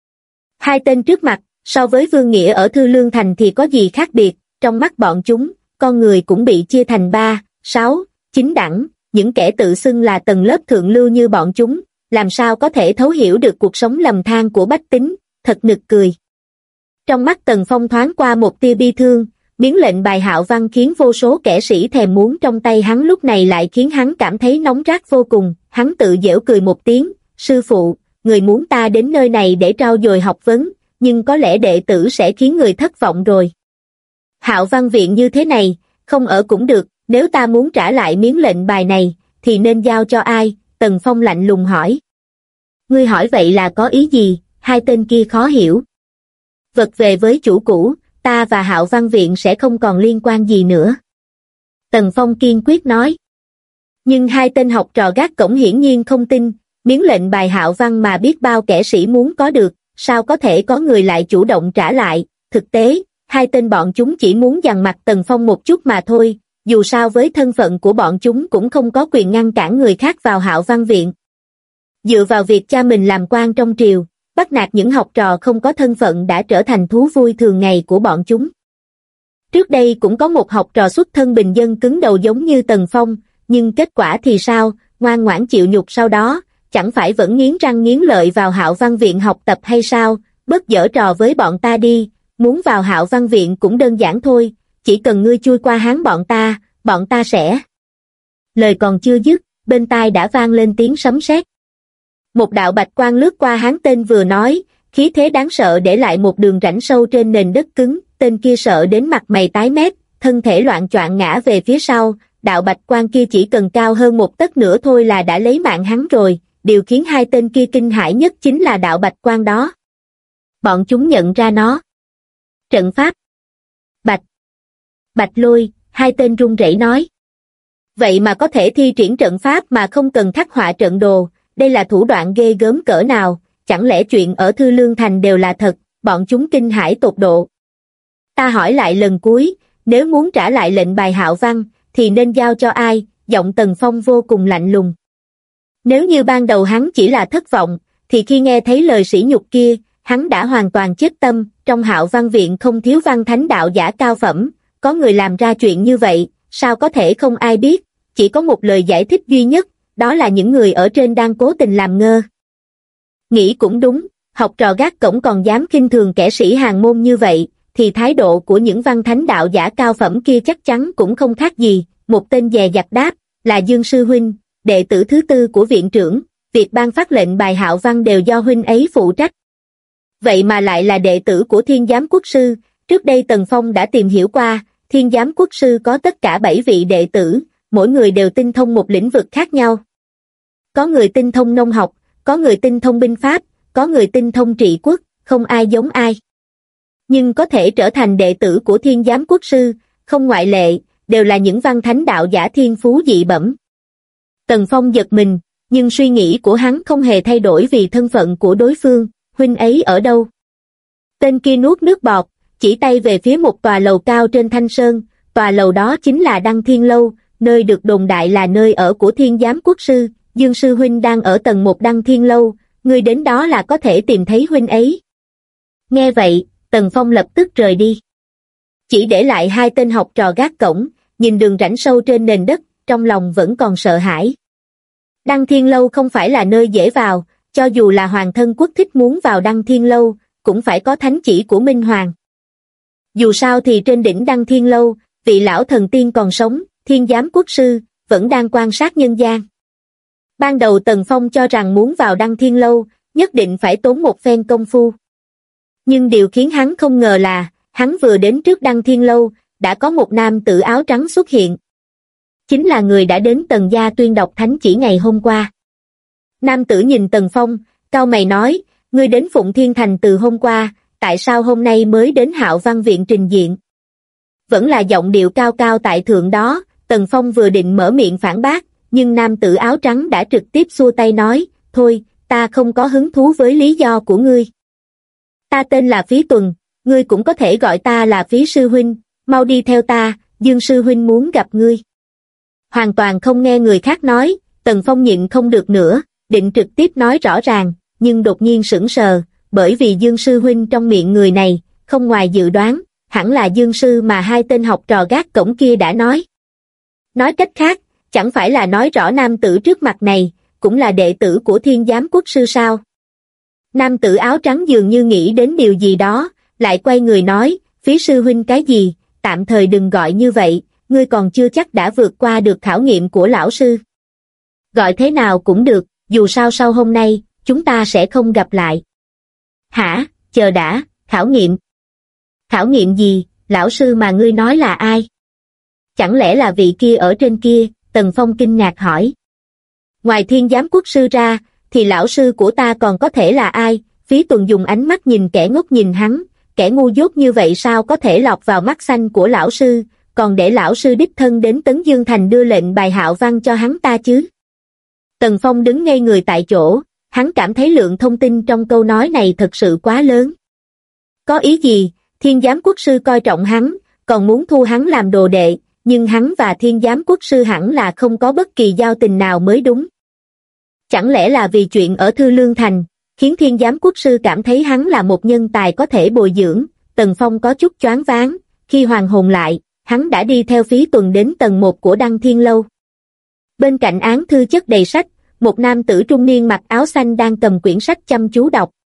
Hai tên trước mặt, so với Vương Nghĩa ở Thư Lương Thành thì có gì khác biệt, trong mắt bọn chúng, con người cũng bị chia thành 3, 6, 9 đẳng, những kẻ tự xưng là tầng lớp thượng lưu như bọn chúng, làm sao có thể thấu hiểu được cuộc sống lầm than của bách tính, thật nực cười. Trong mắt Tần Phong thoáng qua một tia bi thương, miếng lệnh bài Hạo Văn khiến vô số kẻ sĩ thèm muốn trong tay hắn lúc này lại khiến hắn cảm thấy nóng rát vô cùng, hắn tự giễu cười một tiếng, sư phụ, người muốn ta đến nơi này để trau dồi học vấn, nhưng có lẽ đệ tử sẽ khiến người thất vọng rồi. Hạo Văn Viện như thế này, không ở cũng được, nếu ta muốn trả lại miếng lệnh bài này, thì nên giao cho ai? Tần Phong lạnh lùng hỏi. Ngươi hỏi vậy là có ý gì? Hai tên kia khó hiểu. vật về với chủ cũ, ta và Hạo Văn Viện sẽ không còn liên quan gì nữa. Tần Phong kiên quyết nói. Nhưng hai tên học trò gác cổng hiển nhiên không tin, miếng lệnh bài Hạo Văn mà biết bao kẻ sĩ muốn có được, sao có thể có người lại chủ động trả lại, thực tế, hai tên bọn chúng chỉ muốn dằn mặt Tần Phong một chút mà thôi, dù sao với thân phận của bọn chúng cũng không có quyền ngăn cản người khác vào Hạo Văn Viện. Dựa vào việc cha mình làm quan trong triều, bắt nạt những học trò không có thân phận đã trở thành thú vui thường ngày của bọn chúng. Trước đây cũng có một học trò xuất thân bình dân cứng đầu giống như Tần Phong, nhưng kết quả thì sao, ngoan ngoãn chịu nhục sau đó, chẳng phải vẫn nghiến răng nghiến lợi vào Hạo Văn Viện học tập hay sao, bớt giở trò với bọn ta đi, muốn vào Hạo Văn Viện cũng đơn giản thôi, chỉ cần ngươi chui qua háng bọn ta sẽ... Lời còn chưa dứt, bên tai đã vang lên tiếng sấm sét. Một đạo bạch quang lướt qua háng tên vừa nói, khí thế đáng sợ để lại một đường rãnh sâu trên nền đất cứng, tên kia sợ đến mặt mày tái mét, thân thể loạng choạng ngã về phía sau, đạo bạch quang kia chỉ cần cao hơn một tấc nữa thôi là đã lấy mạng hắn rồi, điều khiến hai tên kia kinh hãi nhất chính là đạo bạch quang đó. Bọn chúng nhận ra nó. Trận pháp. Bạch Lôi, hai tên run rẩy nói. Vậy mà có thể thi triển trận pháp mà không cần khắc họa trận đồ, đây là thủ đoạn ghê gớm cỡ nào, chẳng lẽ chuyện ở Thư Lương Thành đều là thật, bọn chúng kinh hãi tột độ. Ta hỏi lại lần cuối, nếu muốn trả lại lệnh bài Hạo Văn, thì nên giao cho ai? Giọng Tần Phong vô cùng lạnh lùng. Nếu như ban đầu hắn chỉ là thất vọng, thì khi nghe thấy lời sỉ nhục kia, hắn đã hoàn toàn chết tâm, trong Hạo Văn Viện không thiếu văn thánh đạo giả cao phẩm, có người làm ra chuyện như vậy, sao có thể không ai biết, chỉ có một lời giải thích duy nhất, đó là những người ở trên đang cố tình làm ngơ. Nghĩ cũng đúng, học trò gác cổng còn dám khinh thường kẻ sĩ hàng môn như vậy, thì thái độ của những văn thánh đạo giả cao phẩm kia chắc chắn cũng không khác gì, một tên dè dặt đáp, là Dương Sư Huynh, đệ tử thứ tư của viện trưởng, việc ban phát lệnh bài Hạo Văn đều do huynh ấy phụ trách. Vậy mà lại là đệ tử của Thiên Giám Quốc Sư, trước đây Tần Phong đã tìm hiểu qua, Thiên Giám Quốc Sư có tất cả 7 vị đệ tử, mỗi người đều tinh thông một lĩnh vực khác nhau. Có người tinh thông nông học, có người tinh thông binh pháp, có người tinh thông trị quốc, không ai giống ai. Nhưng có thể trở thành đệ tử của Thiên Giám Quốc Sư, không ngoại lệ, đều là những văn thánh đạo giả thiên phú dị bẩm. Tần Phong giật mình, nhưng suy nghĩ của hắn không hề thay đổi vì thân phận của đối phương, huynh ấy ở đâu? Tên kia nuốt nước bọt, chỉ tay về phía một tòa lầu cao trên Thanh Sơn, tòa lầu đó chính là Đăng Thiên Lâu, nơi được đồn đại là nơi ở của Thiên Giám Quốc Sư. Dương Sư Huynh đang ở tầng 1 Đăng Thiên Lâu, ngươi đến đó là có thể tìm thấy huynh ấy. Nghe vậy, Tần Phong lập tức rời đi. Chỉ để lại hai tên học trò gác cổng, nhìn đường rãnh sâu trên nền đất, trong lòng vẫn còn sợ hãi. Đăng Thiên Lâu không phải là nơi dễ vào, cho dù là hoàng thân quốc thích muốn vào Đăng Thiên Lâu, cũng phải có thánh chỉ của Minh Hoàng. Dù sao thì trên đỉnh Đăng Thiên Lâu, vị lão thần tiên còn sống, Thiên Giám Quốc Sư, vẫn đang quan sát nhân gian. Ban đầu Tần Phong cho rằng muốn vào Đăng Thiên Lâu, nhất định phải tốn một phen công phu. Nhưng điều khiến hắn không ngờ là, hắn vừa đến trước Đăng Thiên Lâu, đã có một nam tử áo trắng xuất hiện. Chính là người đã đến Tần gia tuyên đọc thánh chỉ ngày hôm qua. Nam tử nhìn Tần Phong, cau mày nói, ngươi đến Phụng Thiên Thành từ hôm qua, tại sao hôm nay mới đến Hạo Văn Viện trình diện? Vẫn là giọng điệu cao cao tại thượng đó, Tần Phong vừa định mở miệng phản bác, nhưng nam tử áo trắng đã trực tiếp xua tay nói, thôi, ta không có hứng thú với lý do của ngươi. Ta tên là Phí Tuần, ngươi cũng có thể gọi ta là Phí Sư Huynh, mau đi theo ta, Dương Sư Huynh muốn gặp ngươi. Hoàn toàn không nghe người khác nói, Tần Phong nhịn không được nữa, định trực tiếp nói rõ ràng, nhưng đột nhiên sững sờ, bởi vì Dương Sư Huynh trong miệng người này, không ngoài dự đoán, hẳn là Dương Sư mà hai tên học trò gác cổng kia đã nói. Nói cách khác, chẳng phải là nói rõ nam tử trước mặt này, cũng là đệ tử của Thiên Giám Quốc Sư sao? Nam tử áo trắng dường như nghĩ đến điều gì đó, lại quay người nói, Phí Sư Huynh cái gì, tạm thời đừng gọi như vậy, ngươi còn chưa chắc đã vượt qua được khảo nghiệm của lão sư. Gọi thế nào cũng được, dù sao sau hôm nay, chúng ta sẽ không gặp lại. Hả, chờ đã, khảo nghiệm. Khảo nghiệm gì, lão sư mà ngươi nói là ai? Chẳng lẽ là vị kia ở trên kia, Tần Phong kinh ngạc hỏi. Ngoài Thiên Giám Quốc Sư ra, thì lão sư của ta còn có thể là ai? Phí Tuần dùng ánh mắt nhìn kẻ ngốc nhìn hắn, kẻ ngu dốt như vậy sao có thể lọt vào mắt xanh của lão sư, còn để lão sư đích thân đến Tấn Dương Thành đưa lệnh bài Hạo Văn cho hắn ta chứ? Tần Phong đứng ngây người tại chỗ, hắn cảm thấy lượng thông tin trong câu nói này thật sự quá lớn. Có ý gì? Thiên Giám Quốc Sư coi trọng hắn, còn muốn thu hắn làm đồ đệ, nhưng hắn và Thiên Giám Quốc Sư hẳn là không có bất kỳ giao tình nào mới đúng. Chẳng lẽ là vì chuyện ở Thư Lương Thành, khiến Thiên Giám Quốc Sư cảm thấy hắn là một nhân tài có thể bồi dưỡng? Tần Phong có chút choáng váng, khi hoàn hồn lại, hắn đã đi theo Phí Tuần đến tầng 1 của Đăng Thiên Lâu. Bên cạnh án thư chất đầy sách, một nam tử trung niên mặc áo xanh đang cầm quyển sách chăm chú đọc,